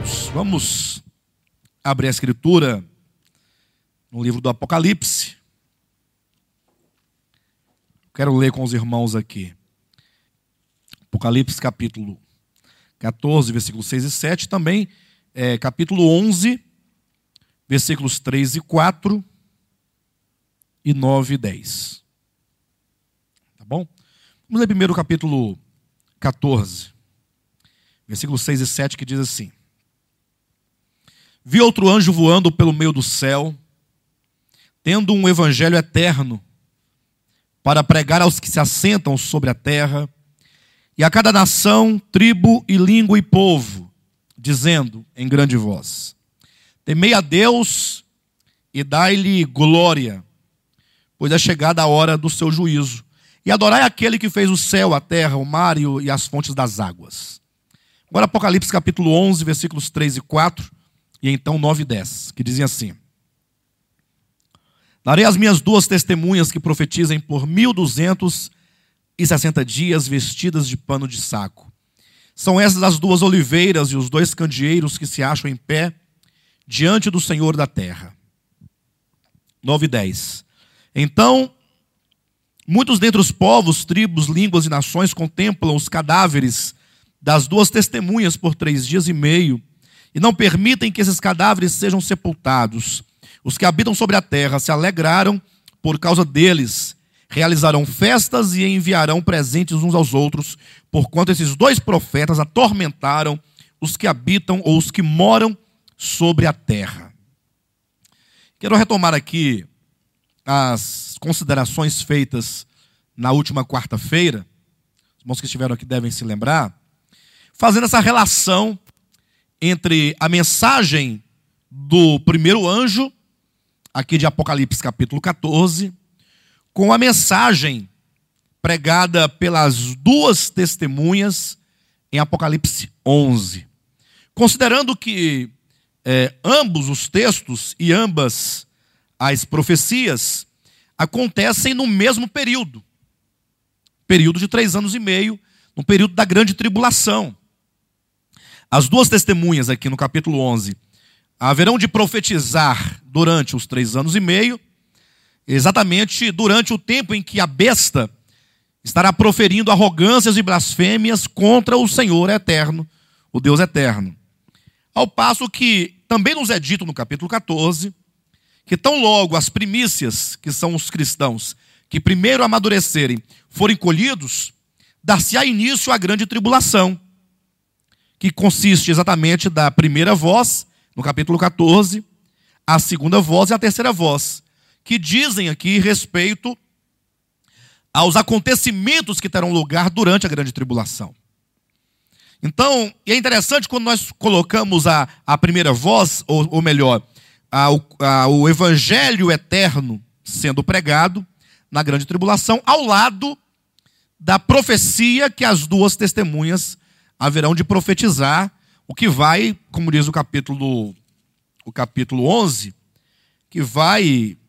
irmãos, vamos abrir a escritura no livro do Apocalipse. Quero ler com os irmãos aqui. Apocalipse capítulo 14, versículos 6 e 7. Também capítulo 11, versículos 3 e 4 e 9 e 10. Tá bom? Vamos ler primeiro o capítulo 14, versículos 6 e 7, que diz assim: Vi outro anjo voando pelo meio do céu, tendo um evangelho eterno, para pregar aos que se assentam sobre a terra, e a cada nação, tribo e língua e povo, dizendo em grande voz: Temei a Deus e dai-lhe glória, pois é chegada a hora do seu juízo, e adorai aquele que fez o céu, a terra, o mar e as fontes das águas. Agora Apocalipse capítulo 11, versículos 3 e 4, e então 9 e 10, que dizem assim: Darei as minhas duas testemunhas que profetizem por 1260 dias, vestidas de pano de saco. São essas as duas oliveiras e os dois candeeiros que se acham em pé diante do Senhor da terra. 9 e 10. Então, muitos dentre os povos, tribos, línguas e nações contemplam os cadáveres das duas testemunhas por 3 dias e meio, e não permitem que esses cadáveres sejam sepultados. Os que habitam sobre a terra se alegraram por causa deles, realizarão festas e enviarão presentes uns aos outros, porquanto esses dois profetas atormentaram os que habitam ou os que moram sobre a terra. Quero retomar aqui as considerações feitas na última quarta-feira. Os irmãos que estiveram aqui devem se lembrar, fazendo essa relação entre a mensagem do primeiro anjo, aqui de Apocalipse capítulo 14, com a mensagem pregada pelas duas testemunhas em Apocalipse 11. Considerando que ambos os textos e ambas as profecias acontecem no mesmo período de 3 anos e meio, no período da grande tribulação. As duas testemunhas aqui no capítulo 11 haverão de profetizar durante os 3 anos e meio, exatamente durante o tempo em que a besta estará proferindo arrogâncias e blasfêmias contra o Senhor eterno, o Deus eterno. Ao passo que também nos é dito no capítulo 14, que tão logo as primícias, que são os cristãos, que primeiro amadurecerem, forem colhidos, dar-se-á início à grande tribulação, que consiste exatamente da primeira voz, no capítulo 14, a segunda voz e a terceira voz, que dizem aqui respeito aos acontecimentos que terão lugar durante a grande tribulação. Então, é interessante quando nós colocamos a primeira voz, ou melhor, o evangelho eterno sendo pregado na grande tribulação, ao lado da profecia que as duas testemunhas haverão de profetizar, o que vai, como diz o capítulo 11, que vai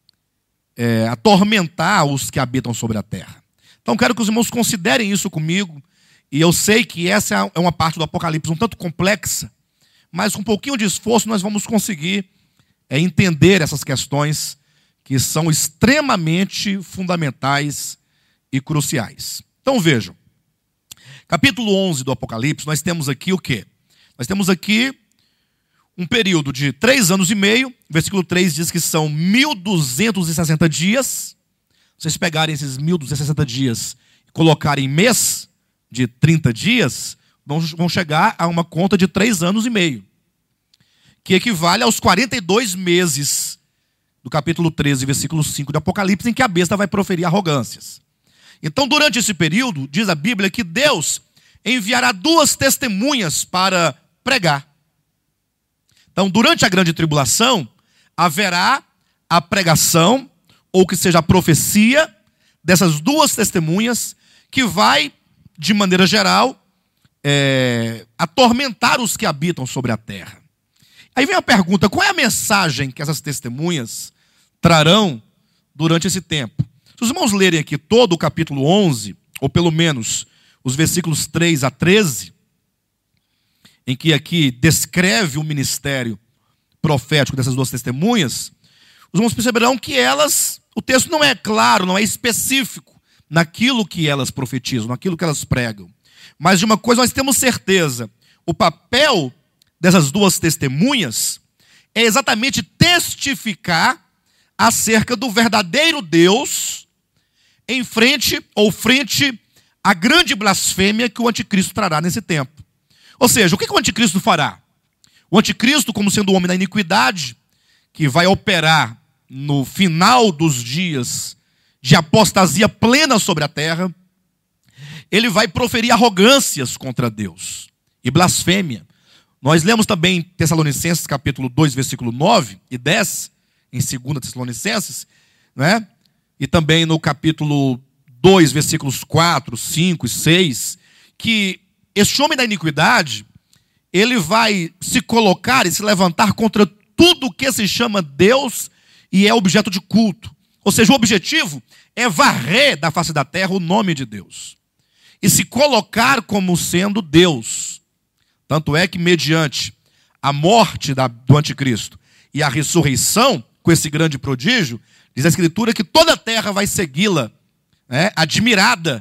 atormentar os que habitam sobre a terra. Então quero que os irmãos considerem isso comigo, e eu sei que essa é uma parte do Apocalipse um tanto complexa, mas com um pouquinho de esforço nós vamos conseguir entender essas questões que são extremamente fundamentais e cruciais. Então vejam, capítulo 11 do Apocalipse, nós temos aqui o quê? Nós temos aqui um período de 3 anos e meio, versículo 3 diz que são 1260 dias. Se vocês pegarem esses 1260 dias e colocarem em mês de 30 dias, vão chegar a uma conta de 3 anos e meio, que equivale aos 42 meses do capítulo 13, versículo 5 de Apocalipse, em que a besta vai proferir arrogâncias. Então, durante esse período, diz a Bíblia que Deus enviará 2 testemunhas para pregar. Então, durante a grande tribulação, haverá a pregação, ou que seja a profecia, dessas 2 testemunhas, que vai, de maneira geral, atormentar os que habitam sobre a terra. Aí vem a pergunta: qual é a mensagem que essas testemunhas trarão durante esse tempo? Se os irmãos lerem aqui todo o capítulo 11, ou pelo menos os versículos 3 a 13, em que aqui descreve o ministério profético dessas duas testemunhas, os irmãos perceberão que o texto não é claro, não é específico naquilo que elas profetizam, naquilo que elas pregam. Mas de uma coisa nós temos certeza: o papel dessas duas testemunhas é exatamente testificar acerca do verdadeiro Deus frente à grande blasfêmia que o anticristo trará nesse tempo. Ou seja, o que o anticristo fará? O anticristo, como sendo o homem da iniquidade, que vai operar no final dos dias de apostasia plena sobre a terra, ele vai proferir arrogâncias contra Deus e blasfêmia. Nós lemos também em Tessalonicenses capítulo 2, versículo 9 e 10, em 2 Tessalonicenses, né? E também no capítulo 2, versículos 4, 5 e 6, que este homem da iniquidade, ele vai se colocar e se levantar contra tudo que se chama Deus e é objeto de culto. Ou seja, o objetivo é varrer da face da terra o nome de Deus e se colocar como sendo Deus. Tanto é que, mediante a morte do anticristo e a ressurreição, com esse grande prodígio, diz a Escritura que toda a terra vai segui-la, né, admirada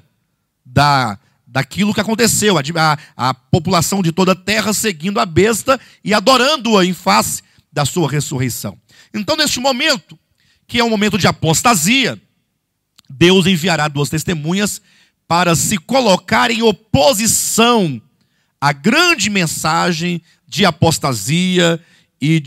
daquilo que aconteceu, a população de toda a terra seguindo a besta e adorando-a em face da sua ressurreição. Então, neste momento, que é um momento de apostasia, Deus enviará duas testemunhas para se colocar em oposição à grande mensagem de apostasia e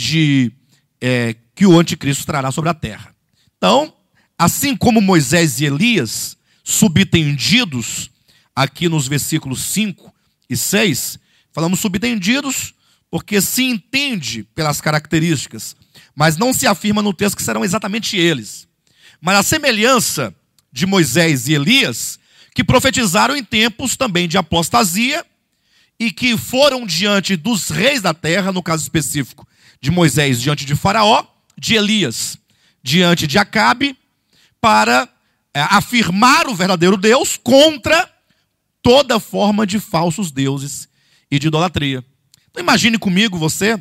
que o anticristo trará sobre a terra. Então, assim como Moisés e Elias, subtendidos aqui nos versículos 5 e 6, falamos subtendidos porque se entende pelas características, mas não se afirma no texto que serão exatamente eles. Mas a semelhança de Moisés e Elias, que profetizaram em tempos também de apostasia e que foram diante dos reis da terra, no caso específico de Moisés diante de Faraó, de Elias diante de Acabe, para afirmar o verdadeiro Deus contra toda forma de falsos deuses e de idolatria. Então imagine comigo você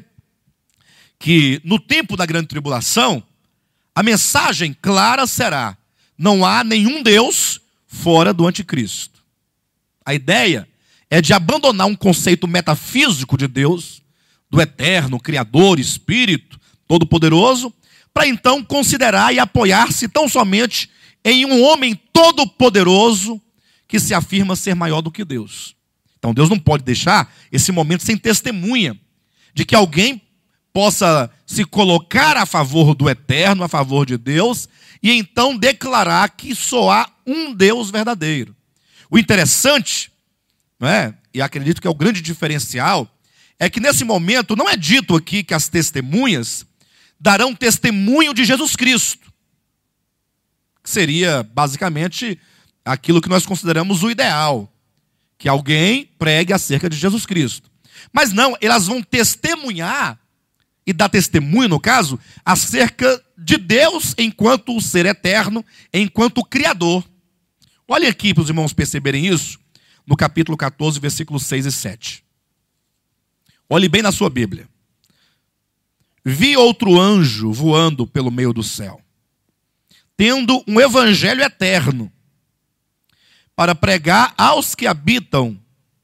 que no tempo da grande tribulação a mensagem clara será: não há nenhum Deus fora do anticristo. A ideia é de abandonar um conceito metafísico de Deus, do eterno, criador, espírito, todo-poderoso, para então considerar e apoiar-se tão somente em um homem todo-poderoso que se afirma ser maior do que Deus. Então Deus não pode deixar esse momento sem testemunha de que alguém possa se colocar a favor do eterno, a favor de Deus, e então declarar que só há um Deus verdadeiro. O interessante, e acredito que é o grande diferencial, é que nesse momento não é dito aqui que as testemunhas darão testemunho de Jesus Cristo, que seria basicamente aquilo que nós consideramos o ideal, que alguém pregue acerca de Jesus Cristo. Mas não, elas vão testemunhar, e dar testemunho, no caso, acerca de Deus enquanto o ser eterno, enquanto o Criador. Olhem aqui para os irmãos perceberem isso, no capítulo 14, versículos 6 e 7. Olhe bem na sua Bíblia. Vi outro anjo voando pelo meio do céu, tendo um evangelho eterno, para pregar aos que habitam,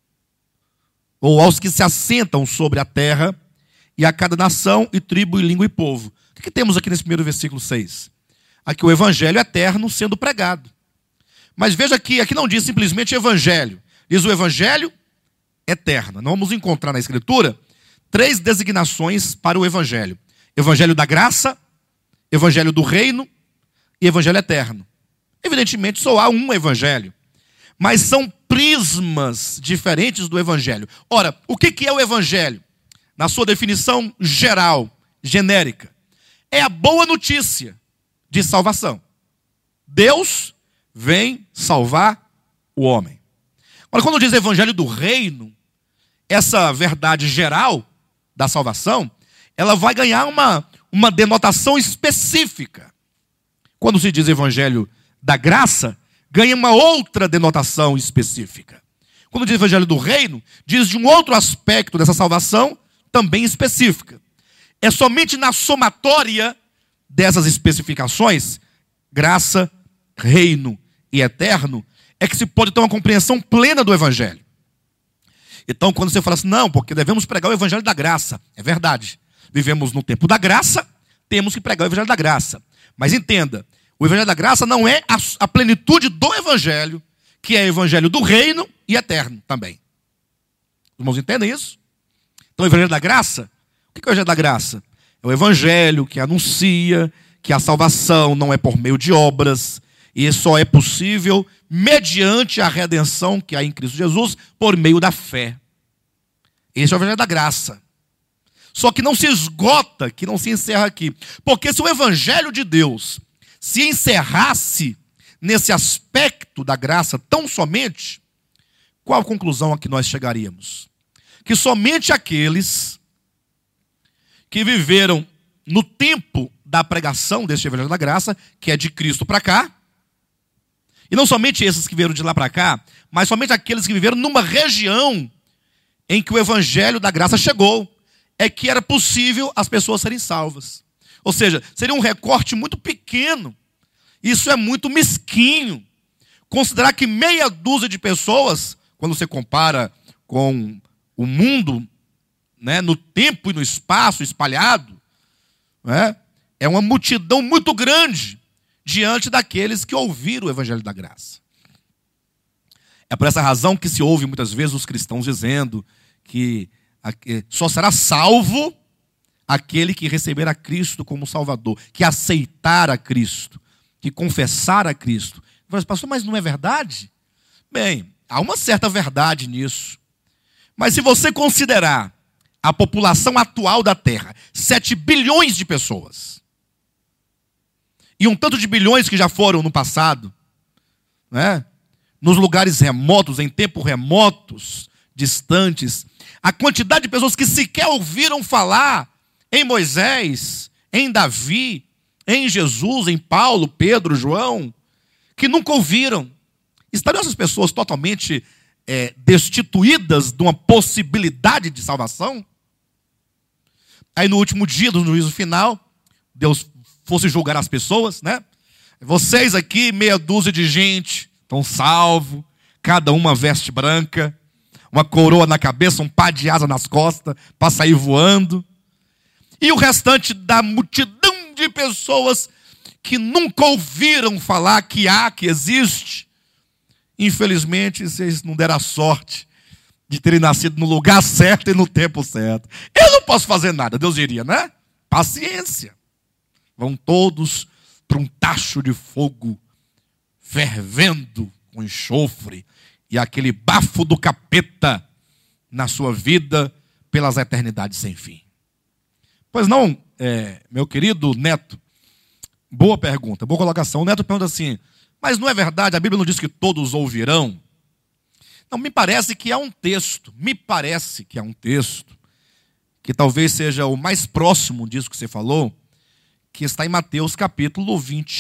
ou aos que se assentam sobre a terra, e a cada nação, e tribo, e língua, e povo. O que temos aqui nesse primeiro versículo 6? Aqui o evangelho eterno sendo pregado. Mas veja que aqui não diz simplesmente evangelho, diz o evangelho eterno. Nós vamos encontrar na Escritura 3 designações para o evangelho: evangelho da graça, evangelho do reino e evangelho eterno. Evidentemente só há um evangelho, mas são prismas diferentes do evangelho. Ora, o que é o evangelho? Na sua definição geral, genérica, é a boa notícia de salvação. Deus vem salvar o homem. Agora, quando diz evangelho do reino, essa verdade geral da salvação, ela vai ganhar uma denotação específica. Quando se diz evangelho da graça, ganha uma outra denotação específica. Quando diz evangelho do reino, diz de um outro aspecto dessa salvação, também específica. É somente na somatória dessas especificações, graça, reino e eterno, é que se pode ter uma compreensão plena do evangelho. Então, quando você fala assim, não, porque devemos pregar o evangelho da graça, é verdade. Vivemos no tempo da graça, temos que pregar o evangelho da graça. Mas entenda, o evangelho da graça não é a plenitude do evangelho, que é o evangelho do reino e eterno também. Os irmãos entendem isso? Então, o evangelho da graça, o que é o evangelho da graça? É o evangelho que anuncia que a salvação não é por meio de obras, e só é possível mediante a redenção que há em Cristo Jesus por meio da fé. Esse é o evangelho da graça. Só que não se esgota, que não se encerra aqui. Porque se o evangelho de Deus se encerrasse nesse aspecto da graça tão somente, qual a conclusão a que nós chegaríamos? Que somente aqueles que viveram no tempo da pregação deste evangelho da graça, que é de Cristo para cá, e não somente esses que vieram de lá para cá, mas somente aqueles que viveram numa região em que o evangelho da graça chegou, é que era possível as pessoas serem salvas. Ou seja, seria um recorte muito pequeno. Isso é muito mesquinho. Considerar que meia dúzia de pessoas, quando você compara com o mundo, né, no tempo e no espaço espalhado, né, é uma multidão muito grande diante daqueles que ouviram o evangelho da graça. É por essa razão que se ouve muitas vezes os cristãos dizendo que só será salvo aquele que receber a Cristo como Salvador, que aceitar a Cristo, que confessar a Cristo. Pastor, mas não é verdade? Bem, há uma certa verdade nisso. Mas se você considerar a população atual da Terra, 7 bilhões de pessoas, e um tanto de bilhões que já foram no passado, né? Nos lugares remotos, em tempos remotos, distantes, a quantidade de pessoas que sequer ouviram falar em Moisés, em Davi, em Jesus, em Paulo, Pedro, João, que nunca ouviram. Estariam essas pessoas totalmente destituídas de uma possibilidade de salvação? Aí no último dia do juízo final, Deus fosse julgar as pessoas, né? Vocês aqui, meia dúzia de gente, estão salvos, cada uma veste branca, uma coroa na cabeça, um par de asa nas costas, para sair voando. E o restante da multidão de pessoas que nunca ouviram falar que existe. Infelizmente, vocês não deram a sorte de terem nascido no lugar certo e no tempo certo. Eu não posso fazer nada, Deus diria, né? Paciência. Vão todos para um tacho de fogo fervendo com enxofre e aquele bafo do capeta na sua vida pelas eternidades sem fim. Pois não, meu querido Neto, boa pergunta, boa colocação. O Neto pergunta assim, mas não é verdade, a Bíblia não diz que todos ouvirão? Não, me parece que há um texto, que talvez seja o mais próximo disso que você falou, que está em Mateus capítulo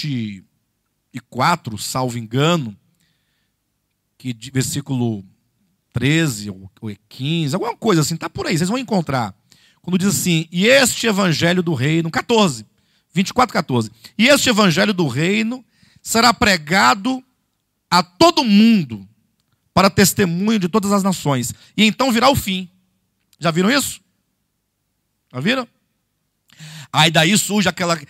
24, salvo engano, que versículo 13 ou 15, alguma coisa assim, está por aí, vocês vão encontrar. Quando diz assim, e este evangelho do reino, 24, 14, e este evangelho do reino será pregado a todo mundo para testemunho de todas as nações, e então virá o fim. Já viram isso? Já viram? Aí daí surge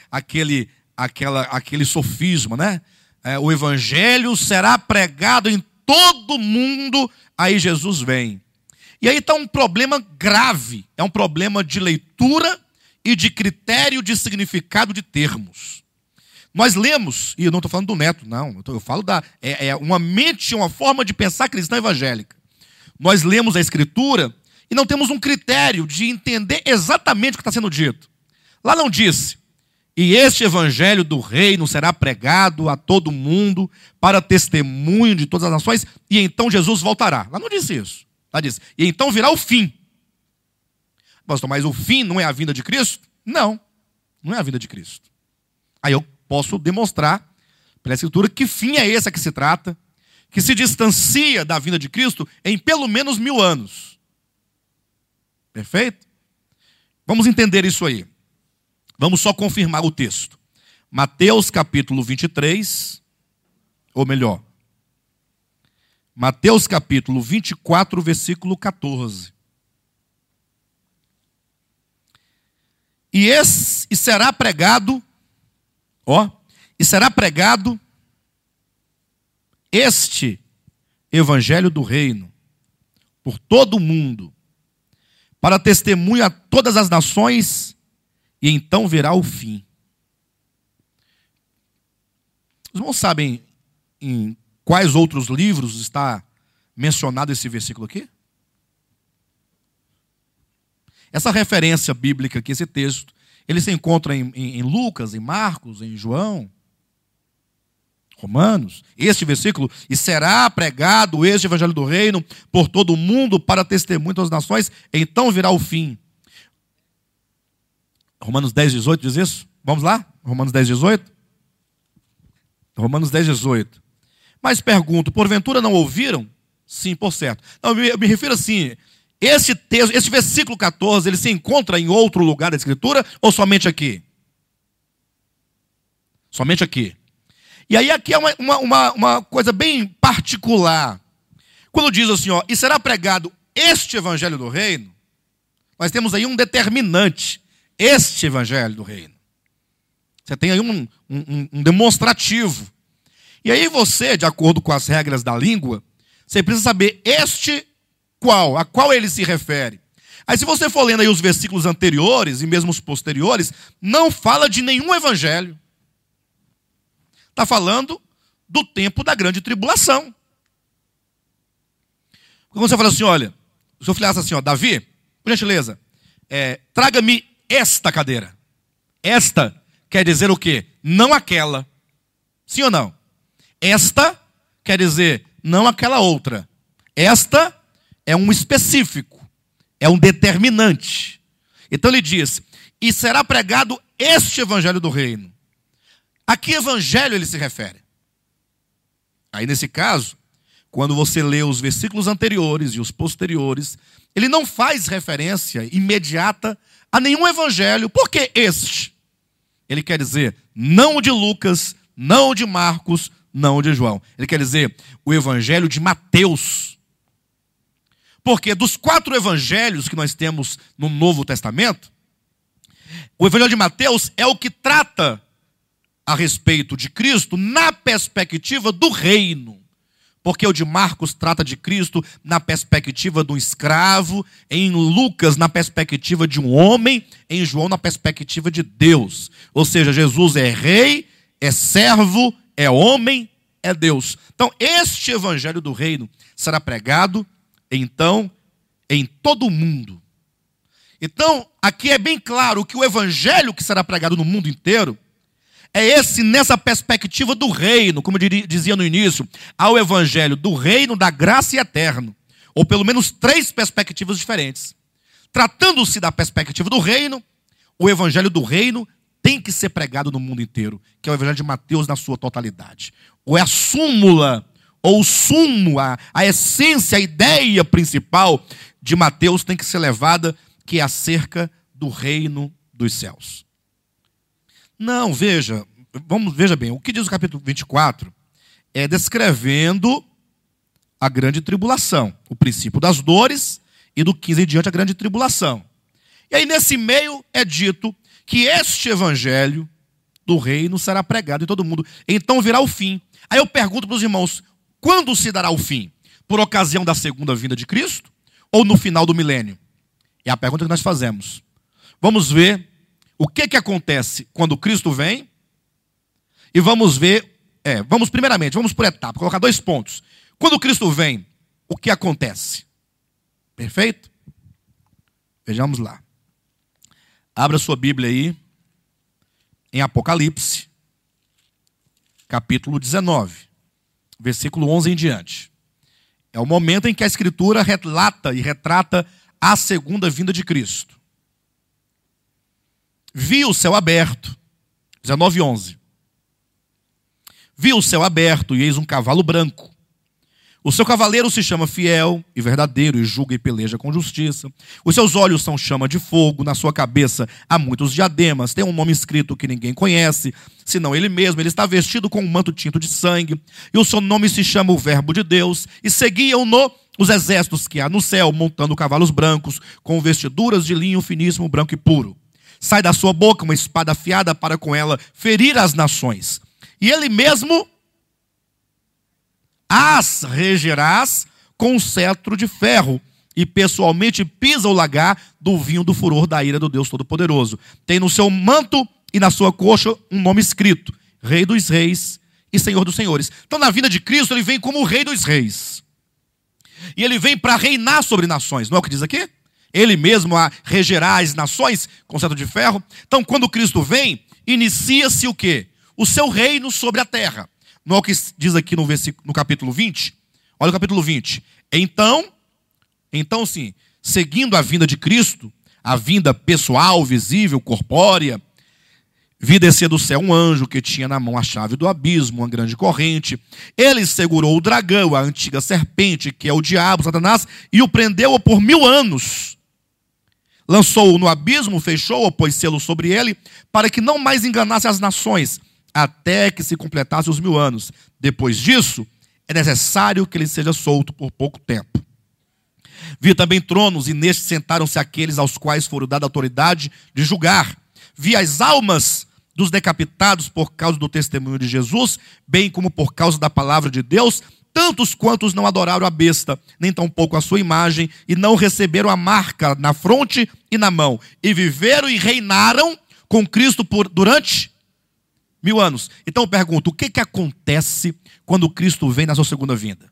aquele sofisma, né? O evangelho será pregado em todo mundo, aí Jesus vem. E aí está um problema grave, é um problema de leitura e de critério de significado de termos. Nós lemos, e eu não estou falando do Neto, não, eu falo uma mente, uma forma de pensar cristã evangélica. Nós lemos a Escritura e não temos um critério de entender exatamente o que está sendo dito. Lá não disse, e este evangelho do reino será pregado a todo mundo para testemunho de todas as nações, e então Jesus voltará. Lá não disse isso. Lá disse, e então virá o fim. Pastor, mas o fim não é a vinda de Cristo? Não, não é a vinda de Cristo. Aí eu posso demonstrar pela Escritura que fim é esse a que se trata, que se distancia da vinda de Cristo em pelo menos 1000 anos. Perfeito? Vamos entender isso aí. Vamos só confirmar o texto. Mateus capítulo 23, ou melhor, Mateus capítulo 24, versículo 14. E será pregado este evangelho do reino por todo o mundo, para testemunho a todas as nações, e então virá o fim. Os irmãos sabem em quais outros livros está mencionado esse versículo aqui? Essa referência bíblica aqui, esse texto, ele se encontra em Lucas, em Marcos, em João, Romanos. Este versículo, e será pregado este evangelho do reino por todo o mundo para testemunho das nações, então virá o fim. Romanos 10, 18 diz isso? Vamos lá? Romanos 10, 18? Romanos 10, 18. Mas pergunto, porventura não ouviram? Sim, por certo. Não, eu me refiro assim, esse texto, esse versículo 14, ele se encontra em outro lugar da Escritura ou somente aqui? Somente aqui. E aí aqui é uma coisa bem particular. Quando diz assim, ó, e será pregado este evangelho do reino, nós temos aí um determinante, este evangelho do reino. Você tem aí um demonstrativo. E aí você, de acordo com as regras da língua, você precisa saber a qual ele se refere. Aí se você for lendo aí os versículos anteriores e mesmo os posteriores, não fala de nenhum evangelho. Está falando do tempo da grande tribulação. Quando você fala assim, olha, se eu falasse assim, ó, Davi, por gentileza, traga-me esta cadeira. Esta quer dizer o quê? Não aquela. Sim ou não? Esta quer dizer não aquela outra. Esta é um específico, é um determinante. Então ele diz, e será pregado este evangelho do reino. A que evangelho ele se refere? Aí nesse caso, quando você lê os versículos anteriores e os posteriores, ele não faz referência imediata a nenhum evangelho. Por que este? Ele quer dizer não o de Lucas, não o de Marcos, não o de João. Ele quer dizer o evangelho de Mateus. Porque dos 4 evangelhos que nós temos no Novo Testamento, o evangelho de Mateus é o que trata a respeito de Cristo na perspectiva do reino. Porque o de Marcos trata de Cristo na perspectiva do escravo, em Lucas na perspectiva de um homem, em João na perspectiva de Deus. Ou seja, Jesus é rei, é servo, é homem, é Deus. Então, este evangelho do reino será pregado, então, em todo o mundo. Então, aqui é bem claro que o evangelho que será pregado no mundo inteiro é esse nessa perspectiva do reino, como eu dizia no início, ao evangelho do reino, da graça e eterno. Ou pelo menos 3 perspectivas diferentes. Tratando-se da perspectiva do reino, o evangelho do reino tem que ser pregado no mundo inteiro, que é o evangelho de Mateus na sua totalidade. Ou é a súmula, ou o sumo, a essência, a ideia principal de Mateus tem que ser levada, que é acerca do reino dos céus. Não, veja bem, o que diz o capítulo 24 é descrevendo a grande tribulação, o princípio das dores e do 15 em diante a grande tribulação. E aí nesse meio é dito que este evangelho do reino será pregado em todo mundo, então virá o fim. Aí eu pergunto para os irmãos, quando se dará o fim? Por ocasião da segunda vinda de Cristo ou no final do milênio? É a pergunta que nós fazemos. Vamos ver o que acontece quando Cristo vem e vamos ver, vamos por etapa, colocar 2 pontos. Quando Cristo vem, o que acontece? Perfeito? Vejamos lá. Abra sua Bíblia aí, em Apocalipse, capítulo 19, versículo 11 em diante. É o momento em que a Escritura relata e retrata a segunda vinda de Cristo. Vi o céu aberto, 19:11. Vi o céu aberto e eis um cavalo branco. O seu cavaleiro se chama fiel e verdadeiro e julga e peleja com justiça. Os seus olhos são chama de fogo, na sua cabeça há muitos diademas. Tem um nome escrito que ninguém conhece, senão ele mesmo. Ele está vestido com um manto tinto de sangue. E o seu nome se chama o Verbo de Deus. E seguiam-no os exércitos que há no céu, montando cavalos brancos, com vestiduras de linho finíssimo, branco e puro. Sai da sua boca uma espada afiada para com ela ferir as nações. E ele mesmo as regerás com um cetro de ferro, e pessoalmente pisa o lagar do vinho do furor da ira do Deus Todo-Poderoso. Tem no seu manto e na sua coxa um nome escrito: Rei dos Reis e Senhor dos Senhores. Então, na vida de Cristo, ele vem como o Rei dos Reis. E ele vem para reinar sobre nações. Não é o que diz aqui? Ele mesmo regerá as nações com cetro de ferro. Então, quando Cristo vem, inicia-se o quê? O seu reino sobre a terra. Não é o que diz aqui no capítulo 20? Olha o capítulo 20. Então sim, seguindo a vinda de Cristo, a vinda pessoal, visível, corpórea, vi descer do céu um anjo que tinha na mão a chave do abismo, uma grande corrente. Ele segurou o dragão, a antiga serpente, que é o diabo, Satanás, e o prendeu por 1000 anos. Lançou-o no abismo, fechou-o, pôs selo sobre ele, para que não mais enganasse as nações, até que se completasse os 1000 anos. Depois disso, é necessário que ele seja solto por pouco tempo. Vi também tronos, e nestes sentaram-se aqueles aos quais foram dada autoridade de julgar. Vi as almas dos decapitados por causa do testemunho de Jesus, bem como por causa da palavra de Deus, tantos quantos não adoraram a besta, nem tampouco a sua imagem, e não receberam a marca na fronte e na mão, e viveram e reinaram com Cristo durante 1000 anos. Então eu pergunto, o que acontece quando Cristo vem na sua segunda vinda?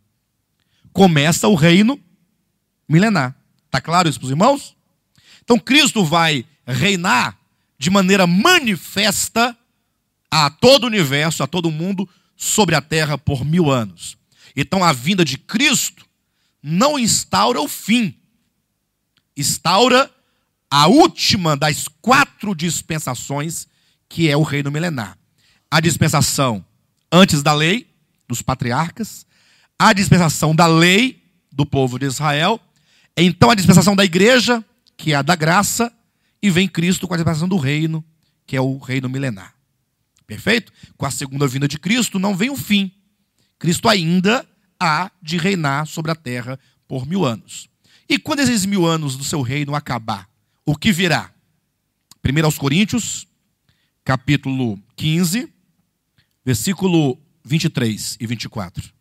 Começa o reino milenar. Está claro isso para os irmãos? Então Cristo vai reinar de maneira manifesta a todo o universo, a todo o mundo, sobre a terra por 1000 anos. Então a vinda de Cristo não instaura o fim. Instaura a última das 4 dispensações, que é o reino milenar. A dispensação antes da lei, dos patriarcas, a dispensação da lei do povo de Israel, então a dispensação da igreja, que é a da graça, e vem Cristo com a dispensação do reino, que é o reino milenar. Perfeito? Com a segunda vinda de Cristo não vem o fim. Cristo ainda há de reinar sobre a terra por 1000 anos. E quando esses 1000 anos do seu reino acabar, o que virá? 1 aos Coríntios, capítulo 15, versículo 23 e 24.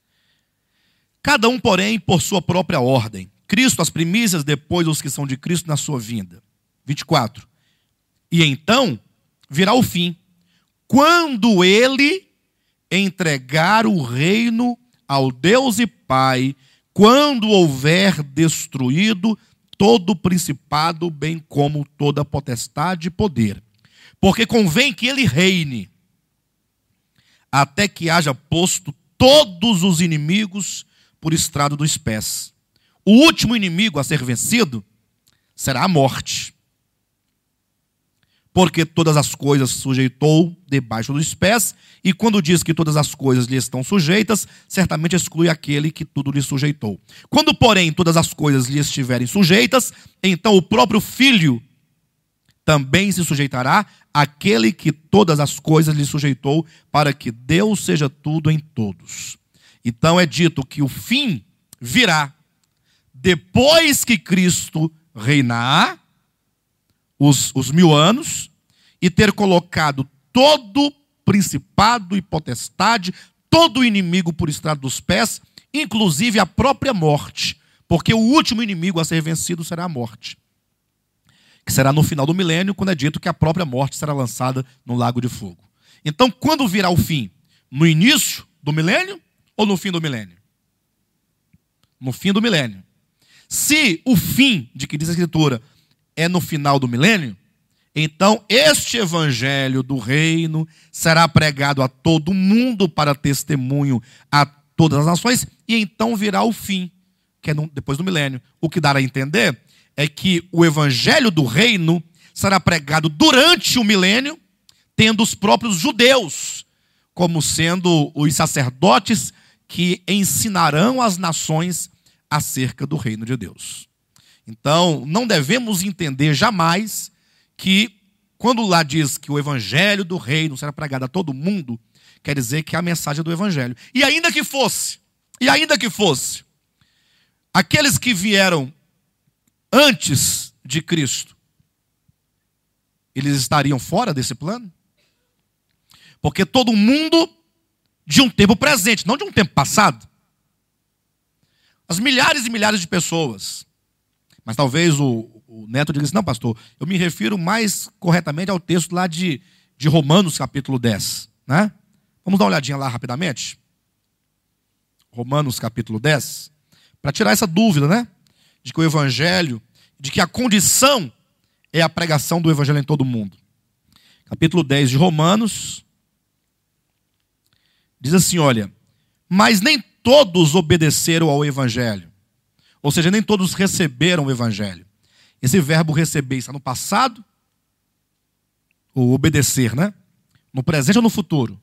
Cada um, porém, por sua própria ordem. Cristo as primícias, depois os que são de Cristo na sua vinda. 24. E então virá o fim, quando ele entregar o reino ao Deus e Pai, quando houver destruído todo o principado, bem como toda potestade e poder. Porque convém que ele reine, até que haja posto todos os inimigos por estrado dos pés. O último inimigo a ser vencido será a morte. Porque todas as coisas sujeitou debaixo dos pés, e quando diz que todas as coisas lhe estão sujeitas, certamente exclui aquele que tudo lhe sujeitou. Quando, porém, todas as coisas lhe estiverem sujeitas, então o próprio Filho também se sujeitará àquele que todas as coisas lhe sujeitou, para que Deus seja tudo em todos. Então é dito que o fim virá depois que Cristo reinar os 1000 anos e ter colocado todo principado e potestade, todo inimigo por estrado dos pés, inclusive a própria morte, porque o último inimigo a ser vencido será a morte, que será no final do milênio, quando é dito que a própria morte será lançada no lago de fogo. Então, quando virá o fim? No início do milênio ou no fim do milênio? No fim do milênio. Se o fim, de que diz a Escritura, é no final do milênio, então este evangelho do reino será pregado a todo mundo para testemunho a todas as nações, e então virá o fim, que é depois do milênio. O que dá a entender é que o evangelho do reino será pregado durante o milênio, tendo os próprios judeus como sendo os sacerdotes que ensinarão as nações acerca do reino de Deus. Então, não devemos entender jamais que, quando lá diz que o evangelho do reino será pregado a todo mundo, quer dizer que é a mensagem do evangelho. E ainda que fosse, aqueles que vieram antes de Cristo, eles estariam fora desse plano? Porque todo mundo de um tempo presente, não de um tempo passado. As milhares e milhares de pessoas. Mas talvez o Neto diga assim, não, pastor, eu me refiro mais corretamente ao texto lá de Romanos, capítulo 10. Né? Vamos dar uma olhadinha lá rapidamente? Romanos, capítulo 10. Para tirar essa dúvida, né? De que o evangelho, de que a condição é a pregação do evangelho em todo o mundo. Capítulo 10 de Romanos. Diz assim, olha, mas nem todos obedeceram ao evangelho. Ou seja, nem todos receberam o evangelho. Esse verbo receber está no passado, ou obedecer, né? No presente ou no futuro?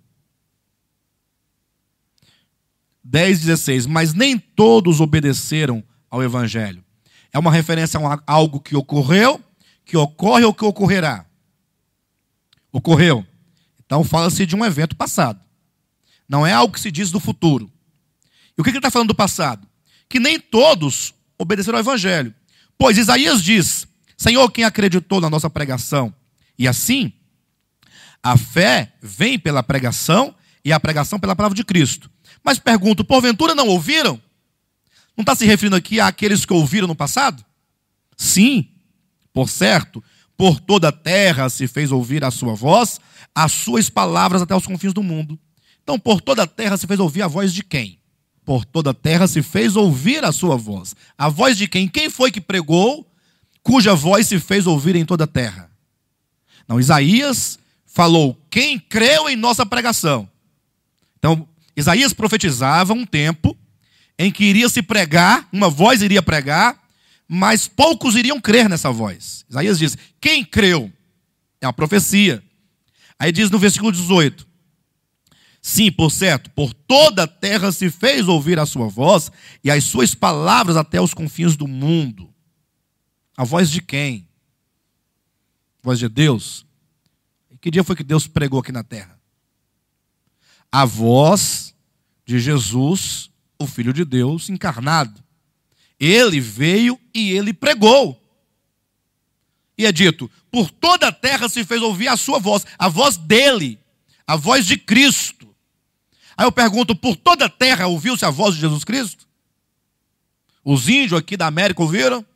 10:16, mas nem todos obedeceram ao evangelho. É uma referência a algo que ocorreu, que ocorre ou que ocorrerá. Ocorreu. Então fala-se de um evento passado. Não é algo que se diz do futuro. E o que ele está falando do passado? Que nem todos obedeceram ao evangelho. Pois Isaías diz, Senhor, quem acreditou na nossa pregação? E assim, a fé vem pela pregação e a pregação pela palavra de Cristo. Mas pergunto, porventura não ouviram? Não está se referindo aqui àqueles que ouviram no passado? Sim, por certo, por toda a terra se fez ouvir a sua voz, as suas palavras até os confins do mundo. Então, por toda a terra se fez ouvir a voz de quem? Por toda a terra se fez ouvir a sua voz. A voz de quem? Quem foi que pregou, cuja voz se fez ouvir em toda a terra? Não, Isaías falou, quem creu em nossa pregação. Então, Isaías profetizava um tempo em que iria se pregar, uma voz iria pregar, mas poucos iriam crer nessa voz. Isaías diz, quem creu? É uma profecia. Aí diz no versículo 18, sim, por certo, por toda a terra se fez ouvir a sua voz e as suas palavras até os confins do mundo. A voz de quem? A voz de Deus. E que dia foi que Deus pregou aqui na terra? A voz de Jesus, o Filho de Deus encarnado. Ele veio e ele pregou. E é dito, por toda a terra se fez ouvir a sua voz, a voz dele, a voz de Cristo. Aí eu pergunto, por toda a terra ouviu-se a voz de Jesus Cristo? Os índios aqui da América ouviram?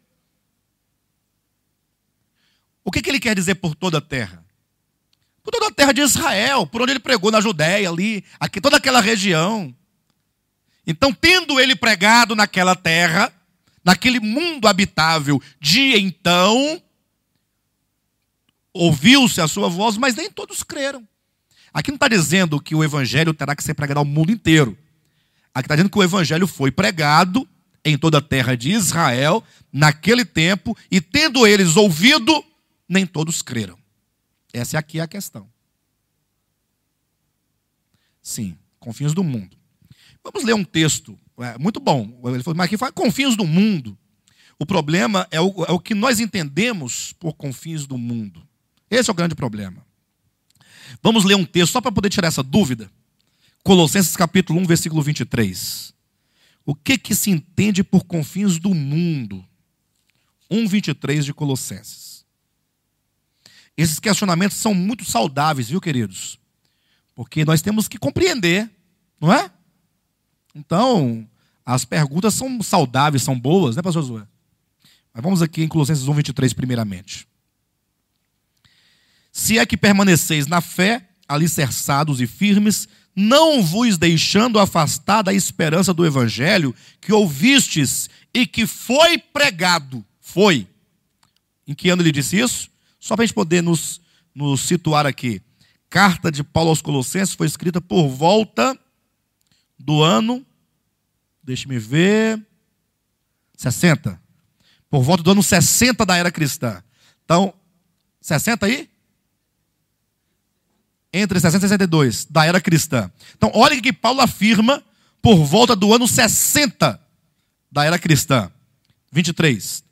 O que ele quer dizer por toda a terra? Por toda a terra de Israel, por onde ele pregou, na Judéia ali, aqui, toda aquela região. Então, tendo ele pregado naquela terra, naquele mundo habitável de então, ouviu-se a sua voz, mas nem todos creram. Aqui não está dizendo que o evangelho terá que ser pregado ao mundo inteiro. Aqui está dizendo que o evangelho foi pregado em toda a terra de Israel, naquele tempo, e tendo eles ouvido, nem todos creram. Essa aqui é a questão. Sim, confins do mundo. Vamos ler um texto, muito bom. Ele falou, mas aqui fala confins do mundo. O problema é o que nós entendemos por confins do mundo. Esse é o grande problema. Vamos ler um texto só para poder tirar essa dúvida. Colossenses capítulo 1, versículo 23. O que se entende por confins do mundo? 1:23 de Colossenses. Esses questionamentos são muito saudáveis, viu, queridos? Porque nós temos que compreender, não é? Então, as perguntas são saudáveis, são boas, né, pastor Josué? Mas vamos aqui em Colossenses 1:23 primeiramente. Se é que permaneceis na fé, alicerçados e firmes, não vos deixando afastar da esperança do evangelho que ouvistes e que foi pregado. Foi. Em que ano ele disse isso? Só para a gente poder nos situar aqui. Carta de Paulo aos Colossenses foi escrita por volta do ano, deixe-me ver, 60. Por volta do ano 60 da era cristã. Então, 60 aí? Entre 60 e 62, da era cristã. Então, olha o que Paulo afirma por volta do ano 60 da era cristã. 23.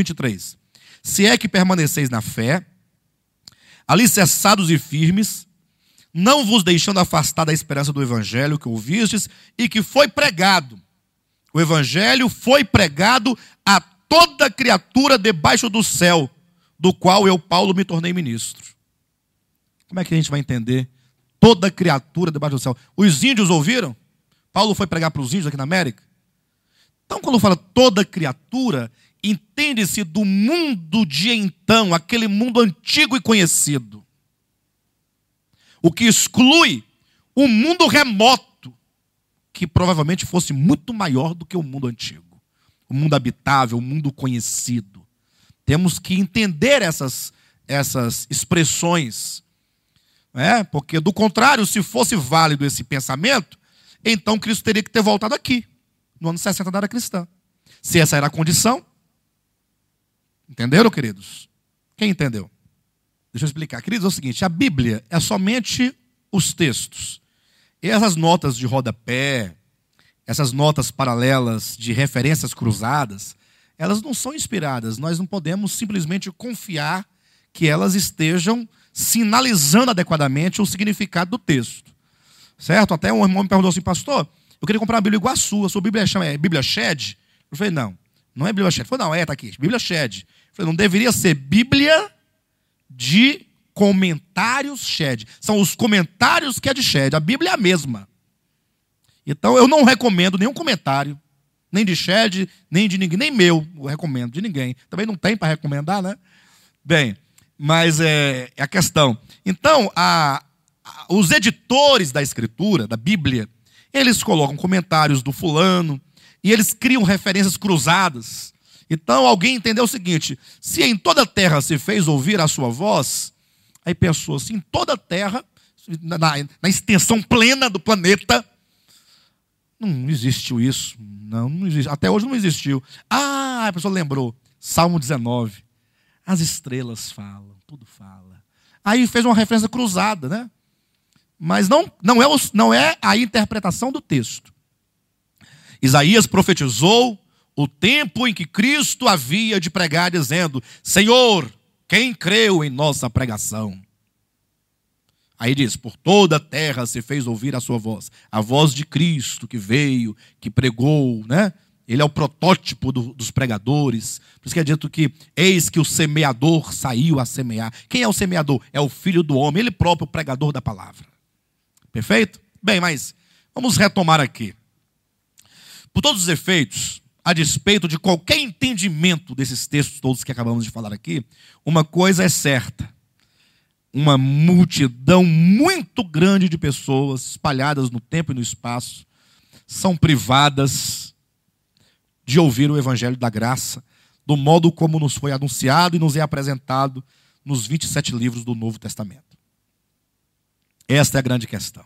Se é que permaneceis na fé, alicerçados e firmes, não vos deixando afastar da esperança do evangelho que ouvistes e que foi pregado. O evangelho foi pregado a toda criatura debaixo do céu, do qual eu, Paulo, me tornei ministro. Como é que a gente vai entender toda criatura debaixo do céu? Os índios ouviram? Paulo foi pregar para os índios aqui na América? Então, quando fala toda criatura, entende-se do mundo de então, aquele mundo antigo e conhecido. O que exclui o mundo remoto, que provavelmente fosse muito maior do que o mundo antigo. O mundo habitável, o mundo conhecido. Temos que entender essas expressões. Porque, do contrário, se fosse válido esse pensamento, então Cristo teria que ter voltado aqui, no ano 60 da era cristã. Se essa era a condição. Entenderam, queridos? Quem entendeu? Deixa eu explicar. Queridos, é o seguinte, a Bíblia é somente os textos. E essas notas de rodapé, essas notas paralelas de referências cruzadas, elas não são inspiradas. Nós não podemos simplesmente confiar que elas estejam sinalizando adequadamente o significado do texto. Certo? Até um irmão me perguntou assim, pastor, eu queria comprar uma Bíblia igual a sua Bíblia é Bíblia Shed? Eu falei, não é Bíblia Shed. Ele falou, não, tá aqui, Bíblia Shed. Eu falei, não deveria ser Bíblia de comentários Shed. São os comentários que é de Shed. A Bíblia é a mesma. Então eu não recomendo nenhum comentário, nem de Shed, nem de ninguém, nem meu, eu recomendo, de ninguém. Também não tem para recomendar, né? Bem, mas é a questão. Então, os editores da Escritura, da Bíblia, eles colocam comentários do fulano e eles criam referências cruzadas. Então, alguém entendeu o seguinte, se em toda a terra se fez ouvir a sua voz, aí pensou assim, em toda a terra, na extensão plena do planeta, não existiu isso. Não existe. Até hoje não existiu. A pessoa lembrou. Salmo 19. As estrelas falam, tudo fala. Aí fez uma referência cruzada, né? Mas não é a interpretação do texto. Isaías profetizou o tempo em que Cristo havia de pregar, dizendo, Senhor, quem creu em nossa pregação? Aí diz, por toda a terra se fez ouvir a sua voz. A voz de Cristo que veio, que pregou, né? Ele é o protótipo dos pregadores. Por isso que é dito que eis que o semeador saiu a semear. Quem é o semeador? É o Filho do Homem, ele próprio, o pregador da palavra. Perfeito? Bem, mas vamos retomar aqui. Por todos os efeitos, a despeito de qualquer entendimento desses textos todos que acabamos de falar aqui, uma coisa é certa. Uma multidão muito grande de pessoas espalhadas no tempo e no espaço são privadas de ouvir o Evangelho da Graça, do modo como nos foi anunciado e nos é apresentado nos 27 livros do Novo Testamento. Esta é a grande questão.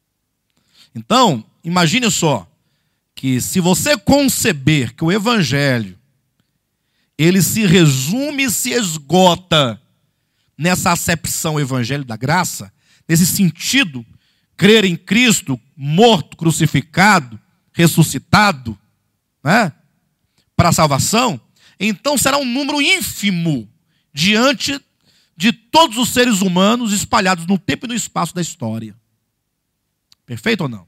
Então, imagine só, que se você conceber que o Evangelho, ele se resume e se esgota nessa acepção Evangelho da Graça, nesse sentido, crer em Cristo, morto, crucificado, ressuscitado, né, para a salvação, então será um número ínfimo diante de todos os seres humanos espalhados no tempo e no espaço da história. Perfeito ou não?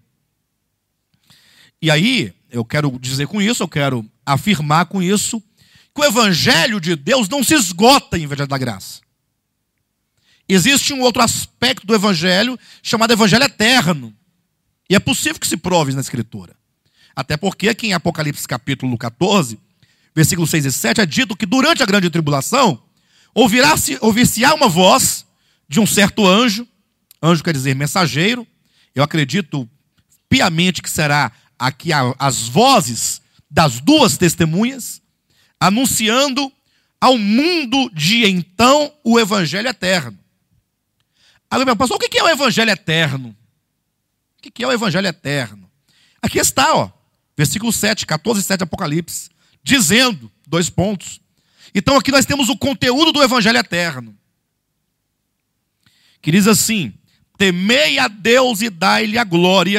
E aí, eu quero dizer com isso, eu quero afirmar com isso, que o Evangelho de Deus não se esgota em Evangelho da Graça. Existe um outro aspecto do Evangelho, chamado Evangelho Eterno. E é possível que se prove na Escritura. Até porque aqui em Apocalipse capítulo 14, versículos 6 e 7, é dito que durante a grande tribulação, ouvir-se-á uma voz de um certo anjo, anjo quer dizer mensageiro, eu acredito piamente que será aqui as vozes das duas testemunhas, anunciando ao mundo de então o Evangelho Eterno. Agora, pastor, o que é o Evangelho Eterno? O que é o Evangelho Eterno? Aqui está, versículo 7, 14 e 7 de Apocalipse, dizendo, 2 pontos. Então aqui nós temos o conteúdo do Evangelho Eterno, que diz assim, temei a Deus e dai-lhe a glória,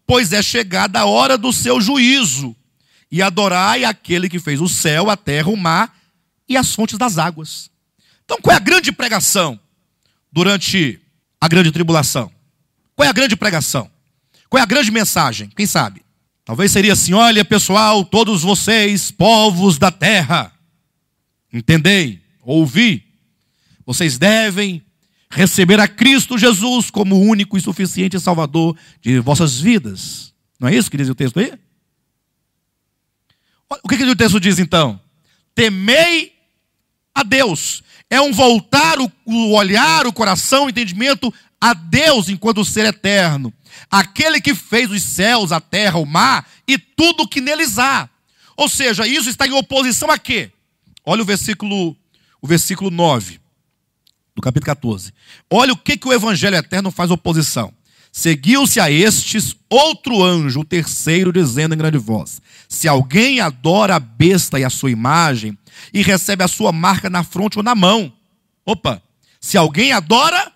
pois é chegada a hora do seu juízo. E adorai aquele que fez o céu, a terra, o mar e as fontes das águas. Então, qual é a grande pregação durante a grande tribulação? Qual é a grande pregação? Qual é a grande mensagem? Quem sabe? Talvez seria assim: olha, pessoal, todos vocês, povos da terra, entendei, ouvi, vocês devem receber a Cristo Jesus como o único e suficiente Salvador de vossas vidas. Não é isso que diz o texto aí? O que o texto diz então? Temei a Deus. É um voltar o olhar, o coração, o entendimento a Deus enquanto ser eterno. Aquele que fez os céus, a terra, o mar e tudo o que neles há. Ou seja, isso está em oposição a quê? Olha o versículo 9 do capítulo 14. Olha o que o evangelho eterno faz oposição. Seguiu-se a estes outro anjo, o terceiro, dizendo em grande voz: se alguém adora a besta e a sua imagem, e recebe a sua marca na fronte ou na mão. Opa! Se alguém adora...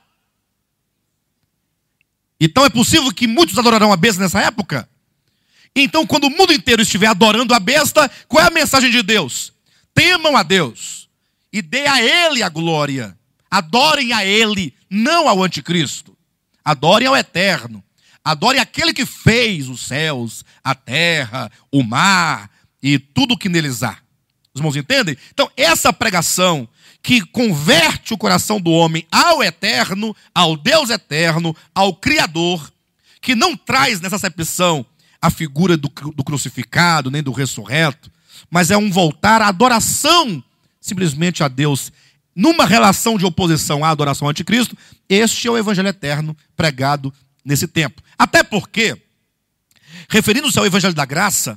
Então é possível que muitos adorarão a besta nessa época? Então, quando o mundo inteiro estiver adorando a besta, qual é a mensagem de Deus? Temam a Deus e dê a Ele a glória. Adorem a Ele, não ao anticristo. Adorem ao eterno. Adorem aquele que fez os céus, a terra, o mar e tudo o que neles há. Os irmãos entendem? Então, essa pregação que converte o coração do homem ao eterno, ao Deus eterno, ao Criador, que não traz nessa acepção a figura do crucificado, nem do ressurreto, mas é um voltar à adoração simplesmente a Deus, numa relação de oposição à adoração ao anticristo. Este é o evangelho eterno pregado nesse tempo. Até porque, referindo-se ao evangelho da graça,